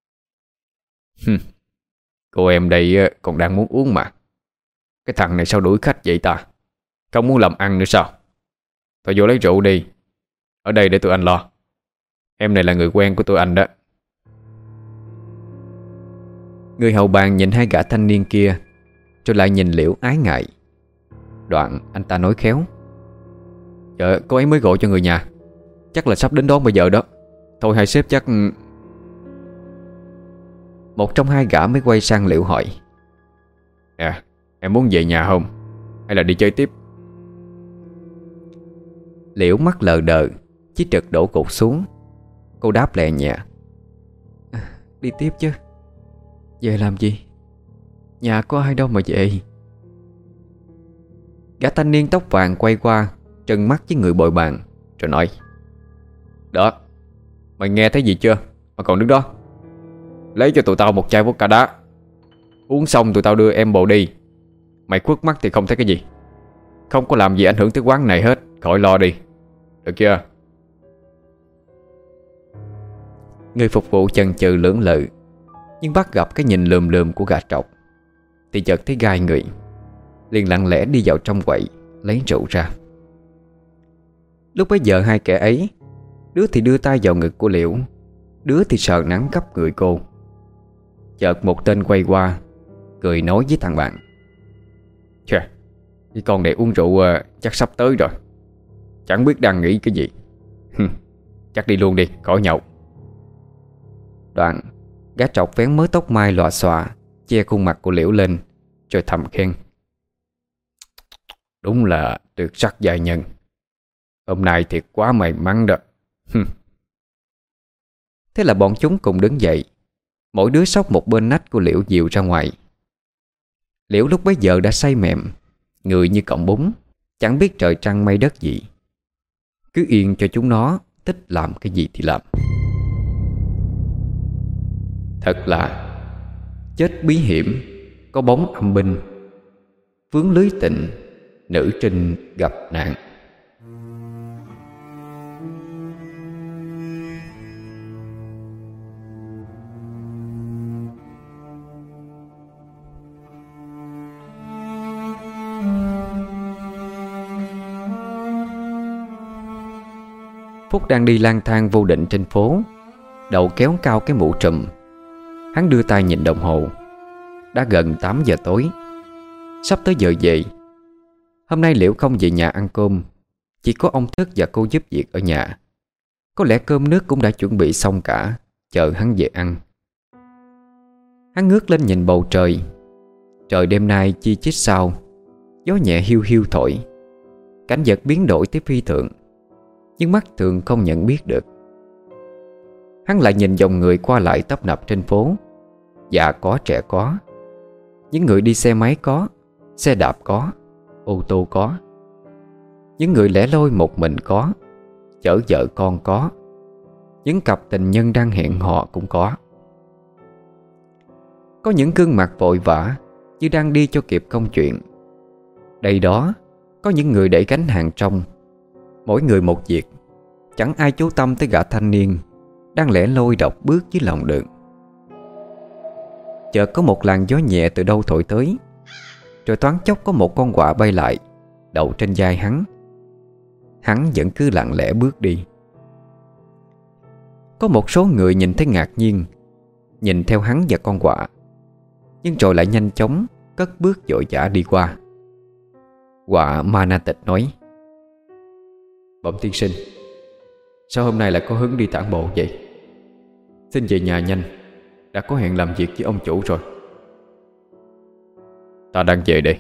Cô em đây còn đang muốn uống mà. Cái thằng này sao đuổi khách vậy ta? Không muốn làm ăn nữa sao? Thôi vô lấy rượu đi, ở đây để tụi anh lo. Em này là người quen của tụi anh đó. Người hầu bàn nhìn 2 gã thanh niên kia, rồi lại nhìn Liễu ái ngại. Đoạn anh ta nói khéo: cô ấy mới gọi cho người nhà, chắc là sắp đến đón bây giờ đó. Thôi hai sếp chắc... Một trong 2 gã mới quay sang Liễu hỏi: em muốn về nhà không? Hay là đi chơi tiếp? Liễu mắt lờ đờ, chiếc trật đổ cột xuống. Cô đáp lẹ nhẹ: đi tiếp chứ. Về làm gì? Nhà có ai đâu mà về. Gã thanh niên tóc vàng quay qua, trừng mắt với người bồi bàn, rồi nói: Đó, mày nghe thấy gì chưa mà còn đứng đó? Lấy cho tụi tao một chai vodka đá. Uống xong tụi tao đưa em bồ đi. Mày khuất mắt thì không thấy cái gì. Không có làm gì ảnh hưởng tới quán này hết, khỏi lo đi, được chưa? Người phục vụ chần chừ lưỡng lự, nhưng bắt gặp cái nhìn lườm lườm của gã trọc thì chợt thấy gai người, liền lặng lẽ đi vào trong quậy lấy rượu ra. Lúc bấy giờ 2 kẻ ấy, đứa thì đưa tay vào ngực của Liễu, đứa thì sờ nắng khắp người cô. Chợt một tên quay qua, cười nói với thằng bạn: Chà, cái con này uống rượu chắc sắp tới rồi. Chẳng biết đang nghĩ cái gì. Chắc đi luôn đi, khỏi nhậu. Đoạn gã trọc vén mớ tóc mai lòa xòa che khuôn mặt của Liễu lên, rồi thầm khen: Đúng là tuyệt sắc giai nhân. Hôm nay thiệt quá may mắn đó. Thế là bọn chúng cùng đứng dậy, mỗi đứa xốc một bên nách của Liễu dìu ra ngoài. Liễu lúc bấy giờ đã say mềm, người như cọng bún, chẳng biết trời trăng mây đất gì. Cứ yên cho chúng nó thích làm cái gì thì làm. Thật là chết bí hiểm, có bóng âm binh, vướng lưới tình, nữ trinh gặp nạn. Phúc đang đi lang thang vô định trên phố, đầu kéo cao cái mũ trùm. Hắn đưa tay nhìn đồng hồ, đã gần 8 giờ tối, sắp tới giờ về. Hôm nay Liễu không về nhà ăn cơm, chỉ có ông Thức và cô giúp việc ở nhà. Có lẽ cơm nước cũng đã chuẩn bị xong cả, chờ hắn về ăn. Hắn ngước lên nhìn bầu trời. Trời đêm nay chi chít sao, gió nhẹ hiu hiu thổi. Cảnh vật biến đổi tới phi thường, nhưng mắt thường không nhận biết được. Hắn lại nhìn dòng người qua lại tấp nập trên phố. Già có trẻ có, những người đi xe máy có, xe đạp có, ô tô có, những người lẻ loi một mình có, chở vợ con có, những cặp tình nhân đang hẹn hò cũng có. Có những gương mặt vội vã như đang đi cho kịp công chuyện. Đây đó, có những người đẩy gánh hàng trong, mỗi người một việc, chẳng ai chú tâm tới gã thanh niên đang lẻ loi độc bước dưới lòng đường. Chợt có một làn gió nhẹ từ đâu thổi tới, rồi thoáng chốc có một con quạ bay lại, đậu trên vai hắn. Hắn vẫn cứ lặng lẽ bước đi. Có một số người nhìn thấy ngạc nhiên, nhìn theo hắn và con quạ, nhưng rồi lại nhanh chóng cất bước vội vã đi qua. Quạ Ma Na Tịch nói: "Bẩm tiên sinh, sao hôm nay lại có hứng đi tản bộ vậy? Xin về nhà nhanh, đã có hẹn làm việc với ông chủ rồi." "Ta đang về đây."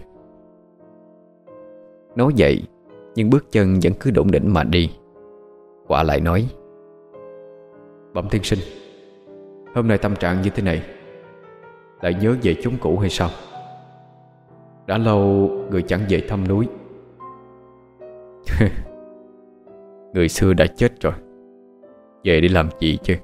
Nói vậy, nhưng bước chân vẫn cứ đủng đỉnh mà đi. Quạ lại nói: "Bẩm tiên sinh, hôm nay tâm trạng như thế này, lại nhớ về chốn cũ hay sao? Đã lâu người chẳng về thăm núi." "Người xưa đã chết rồi, về để làm gì chứ?"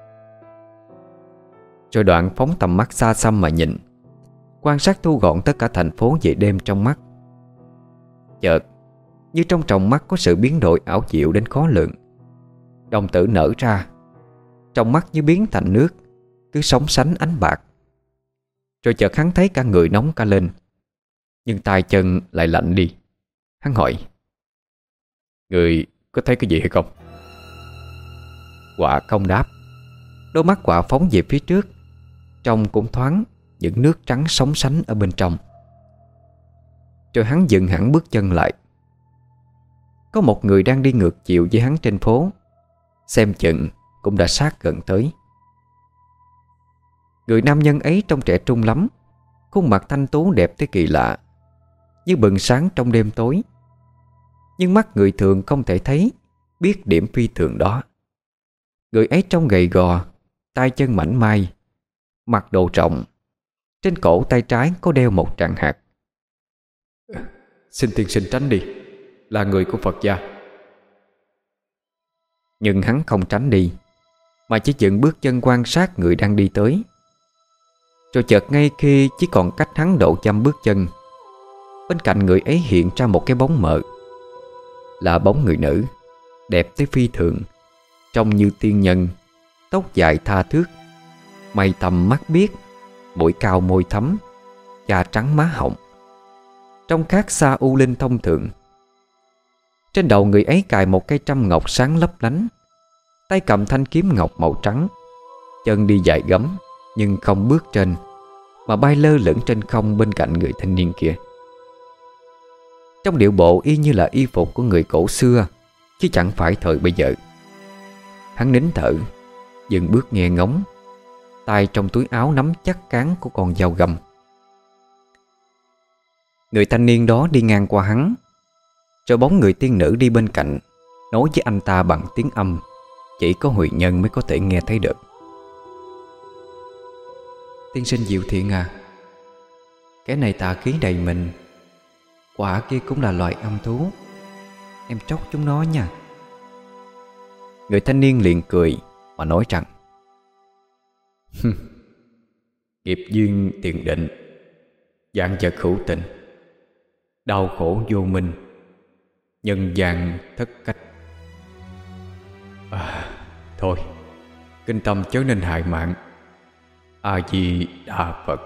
Rồi đoạn phóng tầm mắt xa xăm mà nhìn, quan sát thu gọn tất cả thành phố về đêm trong mắt. Chợt, như trong tròng mắt có sự biến đổi ảo diệu đến khó lường. Đồng tử nở ra, trong mắt như biến thành nước, cứ sóng sánh ánh bạc. Rồi chợt hắn thấy cả người nóng cả lên, nhưng tay chân lại lạnh đi. Hắn hỏi: "Người có thấy cái gì hay không?" Quạ không đáp. Đôi mắt quạ phóng về phía trước, trông cũng thoáng những nước trắng sóng sánh ở bên trong. Rồi hắn dừng hẳn bước chân lại. Có một người đang đi ngược chiều với hắn trên phố, xem chừng cũng đã sát gần tới. Người nam nhân ấy trông trẻ trung lắm, khuôn mặt thanh tú đẹp tới kỳ lạ, như bừng sáng trong đêm tối. Nhưng mắt người thường không thể thấy, biết điểm phi thường đó. Người ấy trông gầy gò, tay chân mảnh mai, mặc đồ rộng, trên cổ tay trái có đeo một tràng hạt. "Xin tiên sinh tránh đi, là người của Phật gia." Nhưng hắn không tránh đi, mà chỉ dừng bước chân quan sát người đang đi tới. Rồi chợt ngay khi chỉ còn cách hắn độ 100 bước chân, bên cạnh người ấy hiện ra một cái bóng mờ. Là bóng người nữ, đẹp tới phi thường, trông như tiên nhân, tóc dài tha thướt, mày tầm mắt biếc, mũi cao môi thắm, da trắng má hồng, trông khác xa u linh thông thường. Trên đầu người ấy cài một cây trâm ngọc sáng lấp lánh, tay cầm thanh kiếm ngọc màu trắng, chân đi dài gấm nhưng không bước trên, mà bay lơ lửng trên không bên cạnh người thanh niên kia. Trong điệu bộ y như là y phục của người cổ xưa, chứ chẳng phải thời bây giờ. Hắn nín thở, dừng bước nghe ngóng, tay trong túi áo nắm chắc cán của con dao găm. Người thanh niên đó đi ngang qua hắn, rồi bóng người tiên nữ đi bên cạnh, nói với anh ta bằng tiếng âm chỉ có huyền nhân mới có thể nghe thấy được: "Tiên sinh diệu thiện à, cái này tà khí đầy mình, quả kia cũng là loài âm thú, em tróc chúng nó nha." Người thanh niên liền cười mà nói rằng: "Nghiệp duyên tiền định, vạn vật hữu tình, đau khổ vô minh, nhân gian thất cách. Thôi, kinh tâm chớ nên hại mạng. A Di Đà Phật."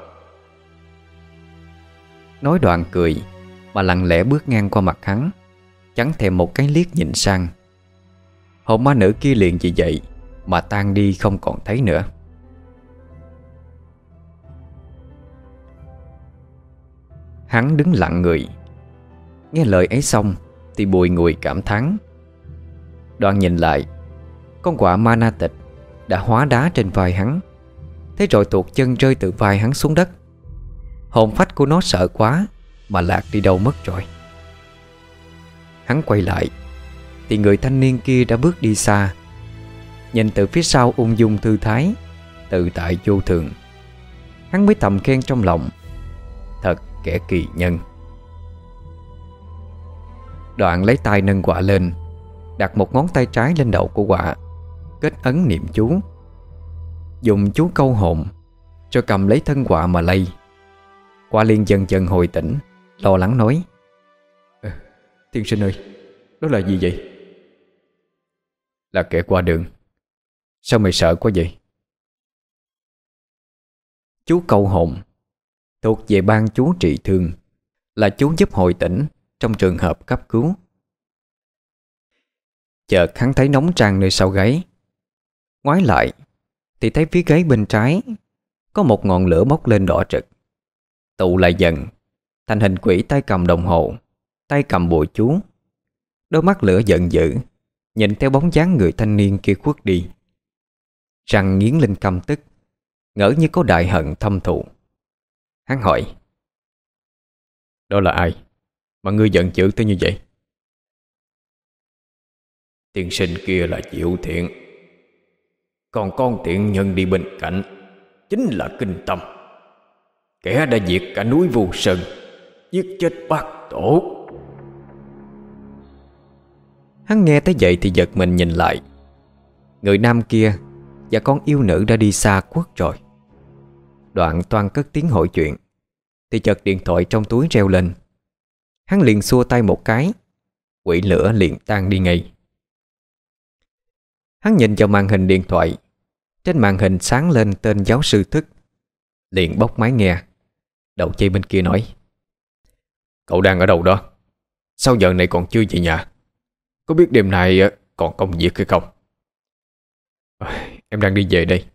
Nói đoạn cười, mà lặng lẽ bước ngang qua mặt hắn, chẳng thèm một cái liếc nhìn sang. Hồn ma nữ kia liền vì vậy mà tan đi không còn thấy nữa. Hắn đứng lặng người, Nghe lời ấy xong thì bùi ngùi cảm thán. Đoạn nhìn lại, con quạ ma na tịch đã hóa đá trên vai hắn. Thế rồi tuột chân rơi từ vai hắn xuống đất. Hồn phách của nó sợ quá mà lạc đi đâu mất rồi. Hắn quay lại thì người thanh niên kia đã bước đi xa. Nhìn từ phía sau ung dung thư thái, tự tại vô thường, hắn mới thầm khen trong lòng: thật kẻ kỳ nhân. Đoạn lấy tay nâng quạ lên, đặt một ngón tay trái lên đầu của quạ, kết ấn niệm chú, dùng chú câu hồn, rồi cầm lấy thân quạ mà lay. Quạ liền dần dần hồi tỉnh, lo lắng nói: tiên sinh ơi, đó là gì vậy? Là kẻ qua đường. Sao mày sợ quá vậy? Chú câu hồn thuộc về ban chú trị thương, là chú giúp hồi tỉnh trong trường hợp cấp cứu. Chợt hắn thấy nóng tràn nơi sau gáy. Ngoái lại thì thấy phía gáy bên trái có một ngọn lửa bốc lên đỏ rực, tụ lại dần thành hình quỷ tay cầm đồng hồ, tay cầm bùa chú. Đôi mắt lửa giận dữ nhìn theo bóng dáng người thanh niên kia khuất đi, răng nghiến lên căm tức, ngỡ như có đại hận thâm thù. Hắn hỏi: đó là ai mà ngươi giận dữ tới như vậy? Tiên sinh kia là Diệu Thiện, còn con tiện nhân đi bên cạnh chính là Kinh Tâm, kẻ đã diệt cả núi Vu Sơn, giết chết bác tổ. Hắn nghe tới vậy thì giật mình nhìn lại. Người nam kia và con yêu nữ đã đi xa khuất rồi. Đoạn toan cất tiếng hỏi chuyện thì chợt điện thoại trong túi reo lên. Hắn liền xua tay một cái, quỷ lửa liền tan đi ngay. Hắn nhìn vào màn hình điện thoại. Trên màn hình sáng lên tên giáo sư Thức. Liền bóc máy nghe. Đầu dây bên kia nói: cậu đang ở đâu đó? Sao giờ này còn chưa về nhà? Có biết đêm nay còn công việc hay không? Em đang đi về đây.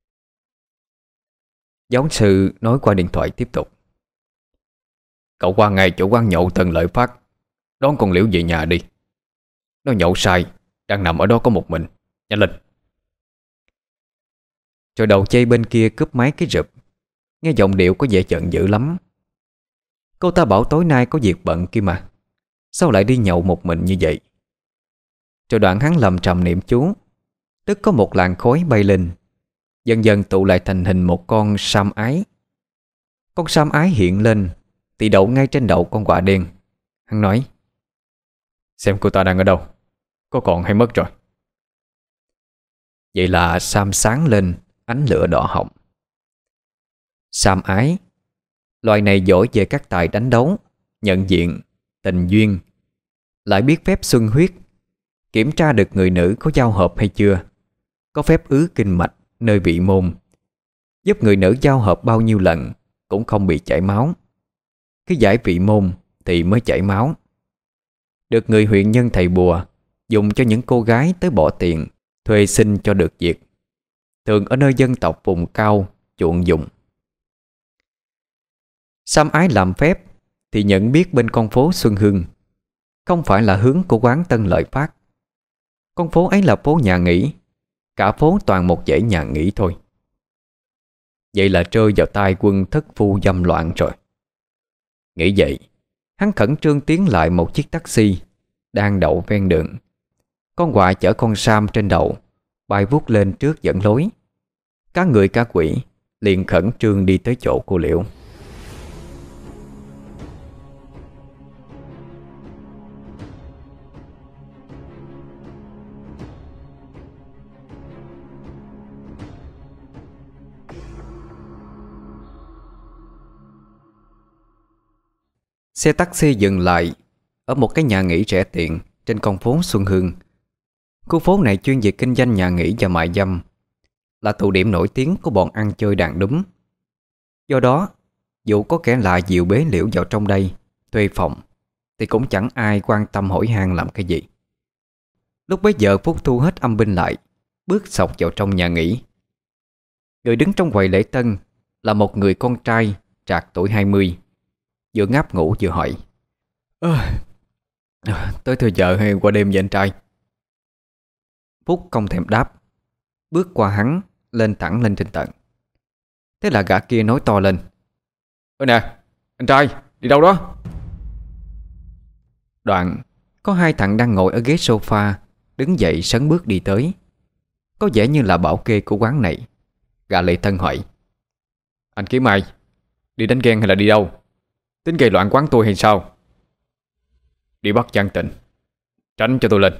Giáo sư nói qua điện thoại tiếp tục: cậu qua ngay chỗ quán nhậu Tân Lợi Phát, đón con Liễu về nhà đi. Nó nhậu sai, đang nằm ở đó có một mình. Nhanh lên. Rồi đầu dây bên kia cúp máy cái rụp. Nghe giọng điệu có vẻ giận dữ lắm. Cô ta bảo tối nay có việc bận kia mà, sao lại đi nhậu một mình như vậy? Rồi đoạn hắn lầm trầm niệm chú, tức có một làn khói bay lên, dần dần tụ lại thành hình một con sam ái. Con sam ái hiện lên thì đậu ngay trên đầu con quạ đen. Hắn nói: xem cô ta đang ở đâu, có còn hay mất rồi. Vậy là sam sáng lên, ánh lửa đỏ hồng. Sam ái, loài này giỏi về các tài đánh đấu, nhận diện, tình duyên, lại biết phép xuân huyết, kiểm tra được người nữ có giao hợp hay chưa, có phép ứ kinh mạch nơi vị môn, giúp người nữ giao hợp bao nhiêu lần cũng không bị chảy máu. Cứ giải vị môn thì mới chảy máu. Được người huyện nhân thầy bùa dùng cho những cô gái tới bỏ tiền thuê xin cho được việc, thường ở nơi dân tộc vùng cao chuộng dụng. Sam ái làm phép thì nhận biết bên con phố Xuân Hưng, không phải là hướng của quán Tân Lợi Phát. Con phố ấy là phố nhà nghỉ, cả phố toàn một dãy nhà nghỉ thôi. Vậy là rơi vào tay quân thất phu dâm loạn rồi. Nghĩ vậy, hắn khẩn trương tiến lại một chiếc taxi đang đậu ven đường. Con quạ chở con Sam trên đầu bay vút lên trước dẫn lối. Các người các quỷ liền khẩn trương đi tới chỗ cô Liễu. Xe taxi dừng lại ở một cái nhà nghỉ rẻ tiền trên con phố Xuân Hương. Khu phố này chuyên về kinh doanh nhà nghỉ và mại dâm, là tụ điểm nổi tiếng của bọn ăn chơi đàn đúng. Do đó, dù có kẻ lạ dìu bế Liễu vào trong đây thuê phòng thì cũng chẳng ai quan tâm hỏi han làm cái gì. Lúc bấy giờ Phúc thu hết âm binh lại, bước xộc vào trong nhà nghỉ. Người đứng trong quầy lễ tân là một người con trai trạc tuổi 20, vừa ngáp ngủ vừa hỏi: Tới thời giờ hay qua đêm vậy anh trai? Phúc không thèm đáp, bước qua hắn, lên thẳng lên trên tầng. Thế là gã kia nói to lên: Ơ nè, anh trai, đi đâu đó? Đoạn có hai thằng đang ngồi ở ghế sofa đứng dậy sấn bước đi tới. Có vẻ như là bảo kê của quán này. Gã lệ thân hỏi: Anh Kiếm ai? Đi đánh ghen hay là đi đâu? Tính gây loạn quán tôi hay sao? Đi bắt Giang Tịnh, tránh cho tôi lên.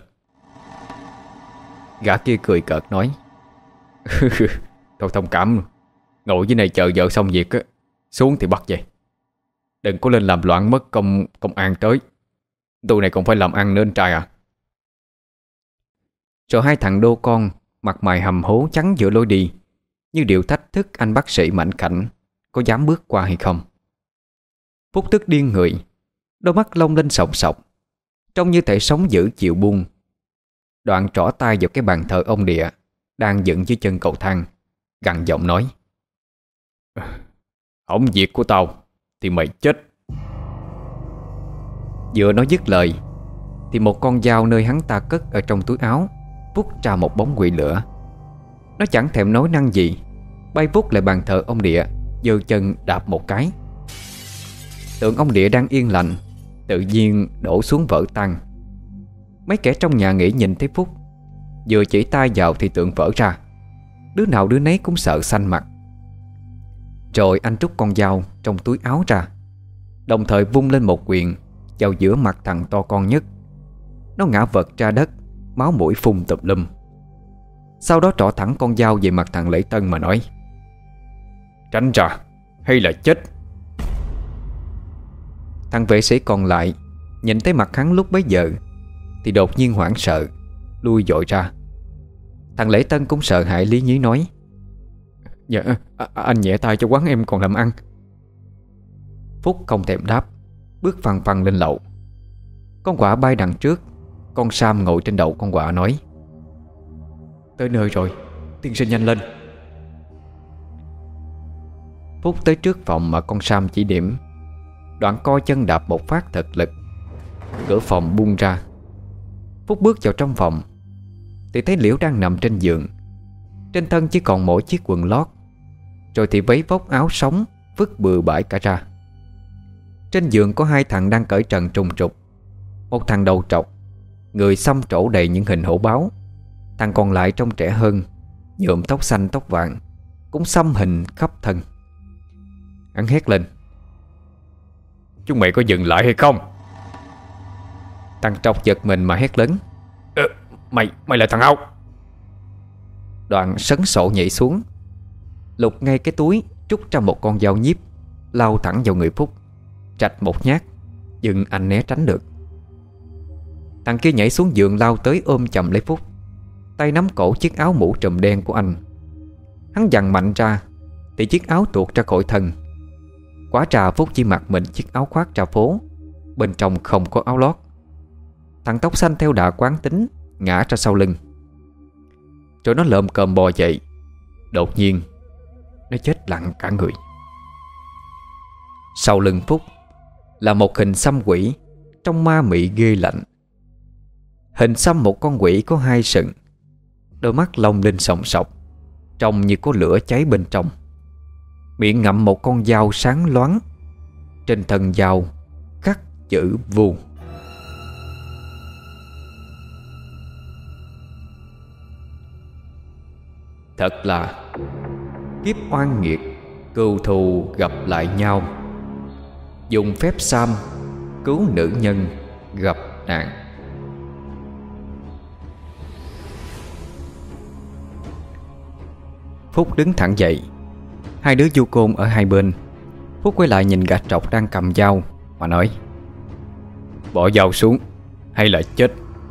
Gã kia cười cợt nói: Thôi thông cảm, ngồi dưới này chờ vợ xong việc á, xuống thì bắt về. Đừng có lên làm loạn mất công an tới. Tôi này còn phải làm ăn nữa anh trai à. Rồi hai thằng đô con mặt mày hầm hố chắn giữa lối đi, như điệu thách thức anh bác sĩ mảnh khảnh có dám bước qua hay không. Phúc tức điên người, đôi mắt long lên sòng sọc, trông như thể sống dữ chịu buông. Đoạn trỏ tay vào cái bàn thờ ông địa đang dựng dưới chân cầu thang, gằn giọng nói: Hỏng việc của tao thì mày chết. Vừa nói dứt lời thì một con dao nơi hắn ta cất ở trong túi áo vút ra một bóng quỷ lửa. Nó chẳng thèm nói năng gì, bay vút lại bàn thờ ông địa, giơ chân đạp một cái. Tượng ông địa đang yên lành tự nhiên đổ xuống vỡ tan. Mấy kẻ trong nhà nghỉ nhìn thấy Phúc vừa chỉ tay vào thì tượng vỡ ra. Đứa nào đứa nấy cũng sợ xanh mặt. Rồi anh trút con dao trong túi áo ra, đồng thời vung lên một quyền vào giữa mặt thằng to con nhất. Nó ngã vật ra đất, máu mũi phun tùm lum. Sau đó trỏ thẳng con dao về mặt thằng Lễ Tân mà nói: Tránh ra hay là chết. Thằng vệ sĩ còn lại nhìn thấy mặt hắn lúc bấy giờ thì đột nhiên hoảng sợ, lui dội ra. Thằng Lễ Tân cũng sợ hãi lý nhí nói: Dạ, anh nhẹ tay cho quán em còn làm ăn. Phúc không thèm đáp, bước phăng phăng lên lầu. Con quạ bay đằng trước, con Sam ngồi trên đầu con quạ nói: Tới nơi rồi, tiên sinh nhanh lên. Phúc tới trước phòng mà con Sam chỉ điểm, đoạn co chân đạp một phát thật lực. Cửa phòng bung ra. Phúc bước vào trong phòng thì thấy Liễu đang nằm trên giường. Trên thân chỉ còn mỗi chiếc quần lót, rồi thì váy vóc áo sống vứt bừa bãi cả ra. Trên giường có hai thằng đang cởi trần trùng trục. Một thằng đầu trọc, người xăm trổ đầy những hình hổ báo. Thằng còn lại trông trẻ hơn, nhuộm tóc xanh tóc vàng, cũng xăm hình khắp thân. Hắn hét lên: Chúng mày có dừng lại hay không? Thằng trọc giật mình mà hét lớn: Mày là thằng Âu. Đoạn sấn sộ nhảy xuống, lục ngay cái túi, trút ra một con dao nhíp, lao thẳng vào người Phúc, rạch một nhát, nhưng anh né tránh được. Thằng kia nhảy xuống giường lao tới ôm chầm lấy Phúc, tay nắm cổ chiếc áo mũ trùm đen của anh. Hắn giằng mạnh ra thì chiếc áo tuột ra khỏi thân. Quả trà Phúc chỉ mặc mình chiếc áo khoác trà phố, bên trong không có áo lót. Thằng tóc xanh theo đà quán tính ngã ra sau lưng. Rồi nó lồm cồm bò dậy. Đột nhiên nó chết lặng cả người. Sau lưng Phúc là một hình xăm quỷ trông ma mị ghê lạnh. Hình xăm một con quỷ có hai sừng, đôi mắt long lên sòng sọc, trông như có lửa cháy bên trong. Miệng ngậm một con dao sáng loáng. Trên thân dao khắc chữ Vu. Thật là kiếp oan nghiệt, cừu thù gặp lại nhau. Dùng phép Sam cứu nữ nhân gặp nạn. Phúc đứng thẳng dậy. Hai đứa du côn ở hai bên. Phúc quay lại nhìn gã trọc đang cầm dao mà nói: Bỏ dao xuống hay là chết.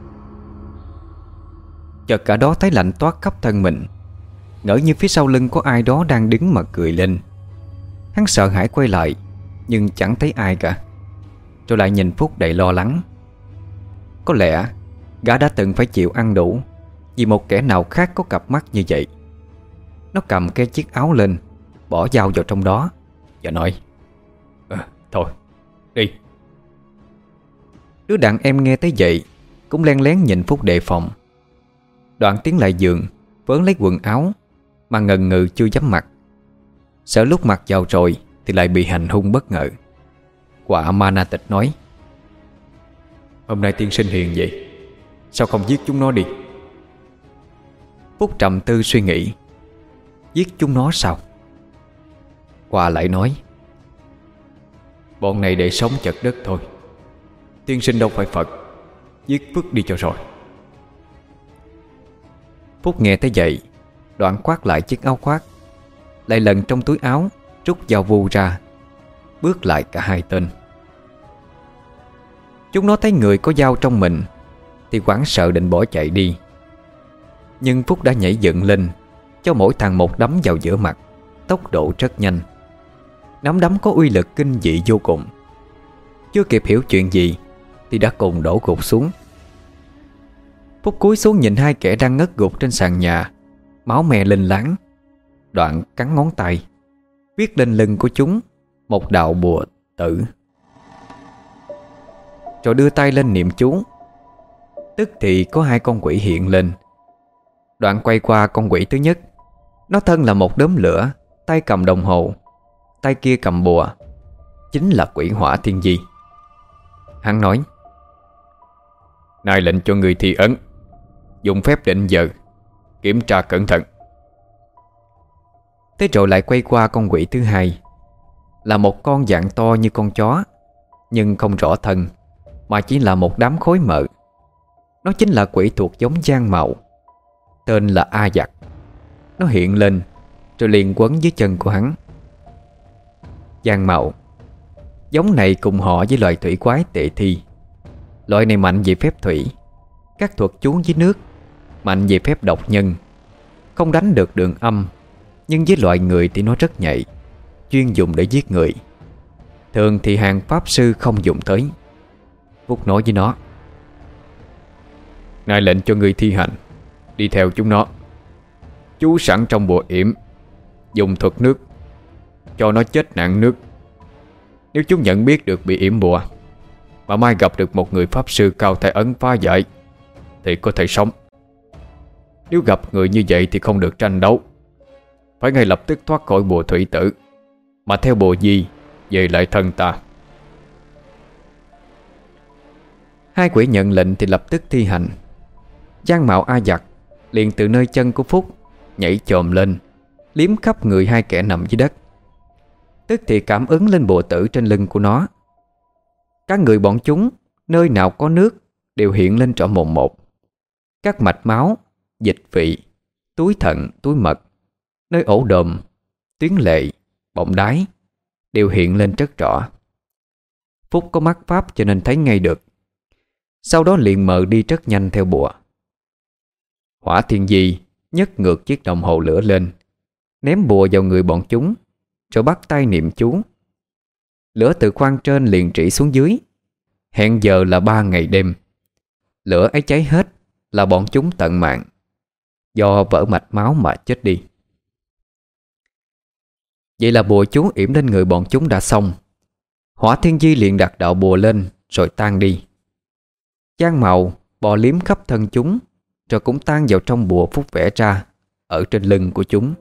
Chợt cả đó thấy lạnh toát khắp thân mình, ngỡ như phía sau lưng có ai đó đang đứng mà cười lên. Hắn sợ hãi quay lại, nhưng chẳng thấy ai cả. Rồi lại nhìn Phúc đầy lo lắng. Có lẽ gã đã từng phải chịu ăn đủ vì một kẻ nào khác có cặp mắt như vậy. Nó cầm cái chiếc áo lên, bỏ dao vào trong đó và nói: Thôi đi. Đứa đàn em nghe thấy vậy cũng len lén nhìn Phúc đề phòng. Đoạn tiến lại giường, vớn lấy quần áo mà ngần ngừ chưa dám mặc, sợ lúc mặc vào rồi thì lại bị hành hung bất ngờ. Quạ Ma Na Tịch nói: Hôm nay tiên sinh hiền vậy, sao không giết chúng nó đi? Phúc trầm tư suy nghĩ: giết chúng nó sao? Quạ lại nói: Bọn này để sống chật đất thôi, tiên sinh đâu phải Phật, giết vứt đi cho rồi. Phúc nghe thấy vậy, đoạn khoác lại chiếc áo khoác, lại lần trong túi áo rút dao vu ra, bước lại cả hai tên. Chúng nó thấy người có dao trong mình thì hoảng sợ định bỏ chạy đi, nhưng Phúc đã nhảy dựng lên, cho mỗi thằng một đấm vào giữa mặt, tốc độ rất nhanh. Nắm đấm có uy lực kinh dị vô cùng. Chưa kịp hiểu chuyện gì thì đã cùng đổ gục xuống. Phúc cúi xuống nhìn hai kẻ đang ngất gục trên sàn nhà, máu me lênh láng. Đoạn cắn ngón tay, viết lên lưng của chúng một đạo bùa tử, rồi đưa tay lên niệm chú. Tức thì có hai con quỷ hiện lên. Đoạn quay qua con quỷ thứ nhất. Nó thân là một đốm lửa, tay cầm đồng hồ, tay kia cầm bùa, chính là quỷ Hỏa Thiên Di. Hắn nói: Nay lệnh cho người thi ấn, dùng phép định giờ, kiểm tra cẩn thận. Thế rồi lại quay qua con quỷ thứ hai, là một con dạng to như con chó, nhưng không rõ thân, mà chỉ là một đám khối mỡ. Nó chính là quỷ thuộc giống Giang Mạo, tên là A Giặc. Nó hiện lên rồi liền quấn dưới chân của hắn. Giang Mạo giống này cùng họ với loài thủy quái Tệ Thi. Loại này mạnh về phép thủy, các thuật chú dưới nước, mạnh về phép độc nhân, không đánh được đường âm, nhưng với loại người thì nó rất nhạy, chuyên dùng để giết người. Thường thì hàng pháp sư không dùng tới. Phúc nói với nó: Nay lệnh cho người thi hành, đi theo chúng nó, chú sẵn trong bùa yểm, dùng thuật nước, cho nó chết nạn nước. Nếu chúng nhận biết được bị yểm bùa, mà mai gặp được một người pháp sư cao tay ấn phá giải, thì có thể sống. Nếu gặp người như vậy thì không được tranh đấu, phải ngay lập tức thoát khỏi bùa thủy tử, mà theo bùa di về lại thân ta. Hai quỷ nhận lệnh thì lập tức thi hành. Giang Mạo A Giặc liền từ nơi chân của Phúc nhảy chồm lên, liếm khắp người hai kẻ nằm dưới đất. Tức thì cảm ứng lên bùa tử trên lưng của nó. Các người bọn chúng nơi nào có nước đều hiện lên rõ mồn một. Các mạch máu, dịch vị, túi thận, túi mật, nơi ổ đồm, tuyến lệ, bọng đái đều hiện lên rất rõ. Phúc có mắt pháp cho nên thấy ngay được. Sau đó liền mờ đi rất nhanh theo bùa. Hỏa Thiên Di nhấc ngược chiếc đồng hồ lửa lên, ném bùa vào người bọn chúng, rồi bắt tay niệm chú. Lửa từ khoang trên liền rỉ xuống dưới. Hẹn giờ là 3 ngày đêm. Lửa ấy cháy hết là bọn chúng tận mạng, do vỡ mạch máu mà chết đi. Vậy là bùa chú yểm lên người bọn chúng đã xong. Hỏa Thiên Di liền đặt đạo bùa lên rồi tan đi. Giang Mạo bò liếm khắp thân chúng, rồi cũng tan vào trong bùa Phúc vẽ ra ở trên lưng của chúng.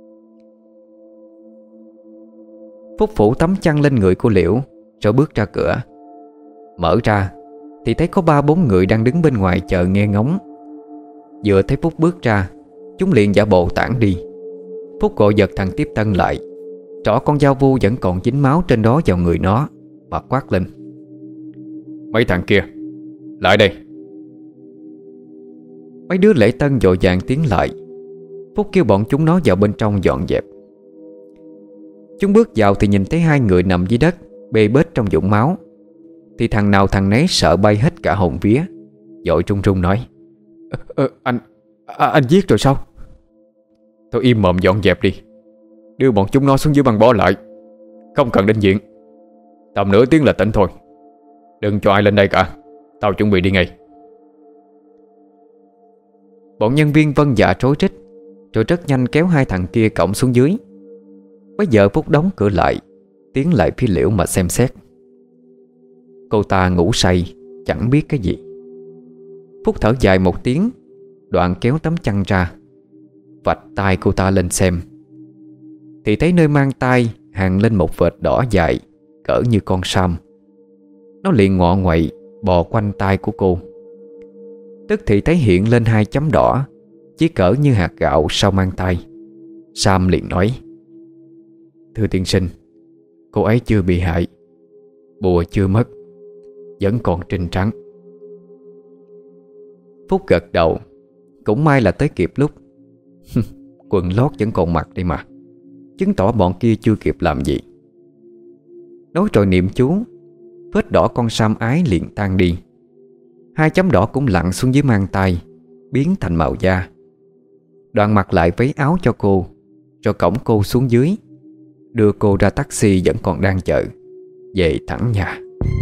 Phúc phủ tấm chăn lên người của Liễu, rồi bước ra cửa. Mở ra thì thấy có 3-4 người đang đứng bên ngoài chờ nghe ngóng. Vừa thấy Phúc bước ra, chúng liền giả bộ tản đi. Phúc gọi giật thằng Tiếp Tân lại, trỏ con dao vu vẫn còn dính máu trên đó vào người nó, mà quát lên: Mấy thằng kia, lại đây! Mấy đứa lễ tân vội vàng tiến lại. Phúc kêu bọn chúng nó vào bên trong dọn dẹp. Chúng bước vào thì nhìn thấy 2 người nằm dưới đất, bê bết trong vũng máu. Thì thằng nào thằng nấy sợ bay hết cả hồn vía, vội run run nói: Anh giết rồi sao? Thôi im mồm dọn dẹp đi, đưa bọn chúng nó xuống dưới băng bó lại, không cần đến viện. Tầm nửa tiếng là tỉnh thôi. Đừng cho ai lên đây cả, tao chuẩn bị đi ngay. Bọn nhân viên vâng dạ rối rít, rồi rất nhanh kéo 2 thằng kia cõng xuống dưới. Bây giờ Phúc đóng cửa lại, tiến lại phía Liễu mà xem xét. Cô ta ngủ say, chẳng biết cái gì. Phúc thở dài một tiếng, đoạn kéo tấm chăn ra, vạch tay cô ta lên xem. Thì thấy nơi mang tay hằn lên một vệt đỏ dài cỡ như con sam. Nó liền ngọ nguậy bò quanh tay của cô. Tức thì thấy hiện lên 2 chấm đỏ chỉ cỡ như hạt gạo sau mang tay. Sam liền nói: "Thưa tiên sinh, cô ấy chưa bị hại, bùa chưa mất, vẫn còn trinh trắng." Phúc gật đầu. Cũng may là tới kịp lúc. Quần lót vẫn còn mặc đây mà, chứng tỏ bọn kia chưa kịp làm gì. Nói rồi niệm chú, vết đỏ con sam ái liền tan đi. 2 chấm đỏ cũng lặn xuống dưới mang tay, biến thành màu da. Đoạn mặc lại váy áo cho cô, rồi cõng cô xuống dưới, đưa cô ra taxi vẫn còn đang chờ, về thẳng nhà.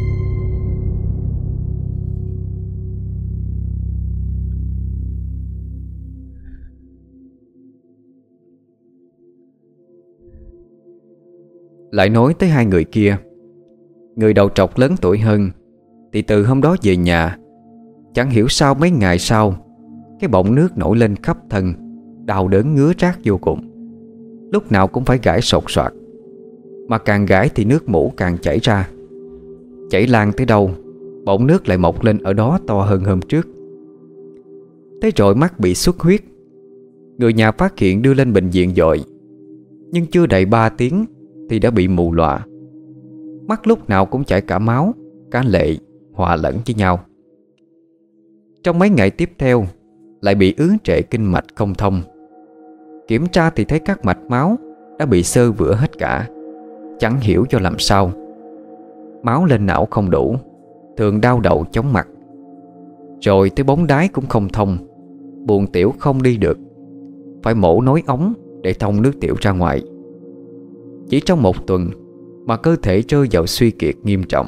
Lại nói tới 2 người kia. Người đầu trọc lớn tuổi hơn thì từ hôm đó về nhà, chẳng hiểu sao mấy ngày sau, cái bọng nước nổi lên khắp thân, đau đớn ngứa rát vô cùng. Lúc nào cũng phải gãi sột soạt, mà càng gãi thì nước mũ càng chảy ra. Chảy lan tới đâu, bọng nước lại mọc lên ở đó to hơn hôm trước. Thế rồi mắt bị xuất huyết. Người nhà phát hiện đưa lên bệnh viện dội, nhưng chưa đầy 3 tiếng thì đã bị mù lòa. Mắt lúc nào cũng chảy cả máu, cả lệ hòa lẫn với nhau. Trong mấy ngày tiếp theo lại bị ứ trệ kinh mạch không thông. Kiểm tra thì thấy các mạch máu đã bị xơ vữa hết cả, chẳng hiểu do làm sao. Máu lên não không đủ, thường đau đầu chóng mặt. Rồi tới bóng đái cũng không thông, buồng tiểu không đi được, phải mổ nối ống để thông nước tiểu ra ngoài. Chỉ trong 1 tuần mà cơ thể rơi vào suy kiệt nghiêm trọng.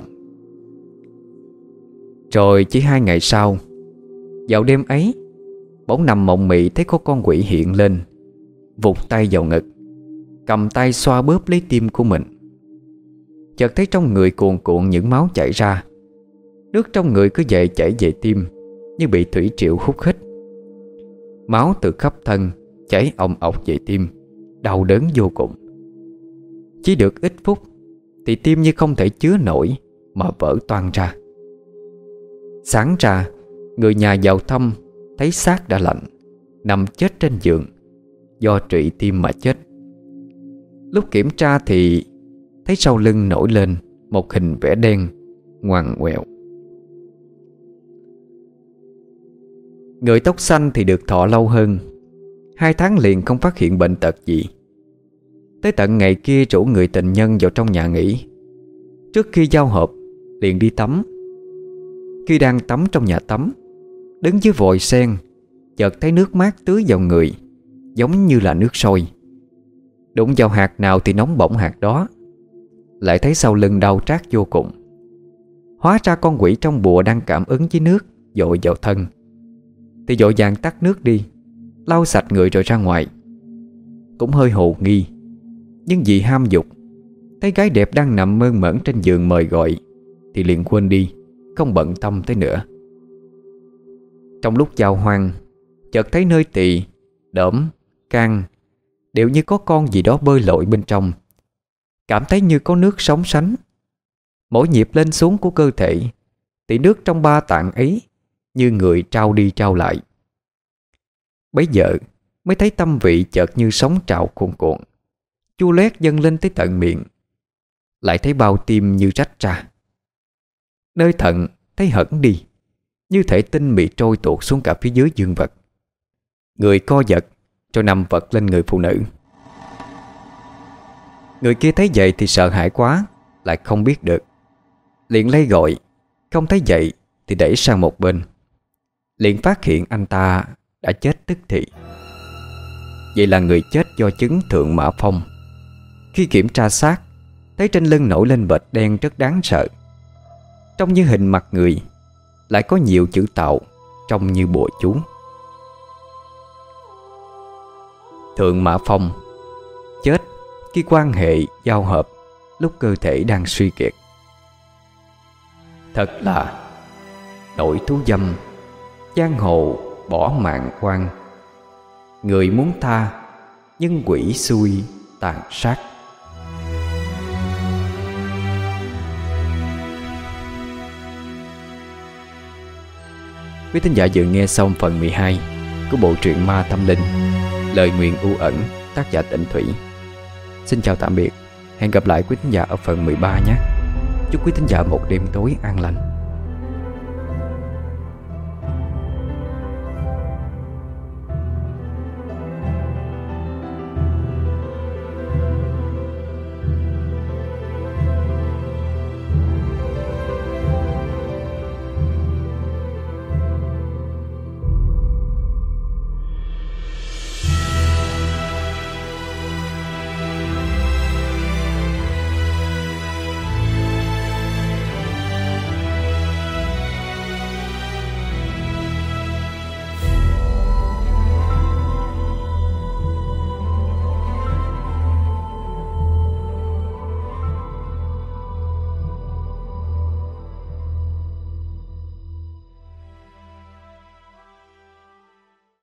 Rồi chỉ 2 ngày sau, vào đêm ấy, bỗng nằm mộng mị thấy có con quỷ hiện lên, vụt tay vào ngực, cầm tay xoa bóp lấy tim của mình. Chợt thấy trong người cuồn cuộn những máu chảy ra. Nước trong người cứ vậy chảy về tim, như bị thủy triều hút hít. Máu từ khắp thân chảy òng ọc về tim, đau đớn vô cùng. Chỉ được ít phút thì tim như không thể chứa nổi mà vỡ toang ra. Sáng ra, người nhà vào thăm thấy xác đã lạnh, nằm chết trên giường, do trụy tim mà chết. Lúc kiểm tra thì thấy sau lưng nổi lên một hình vẽ đen ngoằn ngoèo. Người tóc xanh thì được thọ lâu hơn, 2 tháng liền không phát hiện bệnh tật gì. Tới tận ngày kia rủ người tình nhân vào trong nhà nghỉ. Trước khi giao hợp liền đi tắm. Khi đang tắm trong nhà tắm, đứng dưới vòi sen, chợt thấy nước mát tưới vào người, giống như là nước sôi. Đụng vào hạt nào thì nóng bỏng hạt đó. Lại thấy sau lưng đau rát vô cùng. Hóa ra con quỷ trong bùa đang cảm ứng với nước dội vào thân, thì vội vàng tắt nước đi, lau sạch người rồi ra ngoài. Cũng hơi hồ nghi, nhưng vì ham dục, thấy gái đẹp đang nằm mơn mởn trên giường mời gọi, thì liền quên đi, không bận tâm tới nữa. Trong lúc giao hoang, chợt thấy nơi tỳ, đỡm, can đều như có con gì đó bơi lội bên trong. Cảm thấy như có nước sóng sánh. Mỗi nhịp lên xuống của cơ thể thì nước trong 3 tạng ấy như người trao đi trao lại. Bấy giờ mới thấy tâm vị chợt như sóng trào cuồn cuộn, chua loét dâng lên tới tận miệng. Lại thấy bao tim như rách ra. Nơi thận thấy hẫng đi, như thể tinh bị trôi tuột xuống cả phía dưới dương vật. Người co giật rồi nằm vật lên người phụ nữ. Người kia thấy vậy thì sợ hãi quá, lại không biết được, liền lay gọi. Không thấy vậy thì đẩy sang một bên. Liền phát hiện anh ta đã chết tức thì. Vậy là người chết do chứng thượng mã phong. Khi kiểm tra xác, thấy trên lưng nổi lên vệt đen rất đáng sợ. Trông như hình mặt người, lại có nhiều chữ tạo, trông như bùa chú. Thượng mã phong chết khi quan hệ giao hợp lúc cơ thể đang suy kiệt. Thật là nổi thú dâm, giang hồ bỏ mạng quan. Người muốn tha nhưng quỷ xui tàn sát. Quý thính giả vừa nghe xong phần 12 của bộ truyện Ma Tâm Linh, Lời Nguyền U Ẩn, tác giả Tịnh Thủy. Xin chào tạm biệt, hẹn gặp lại quý thính giả ở phần 13 nhé. Chúc quý thính giả một đêm tối an lành.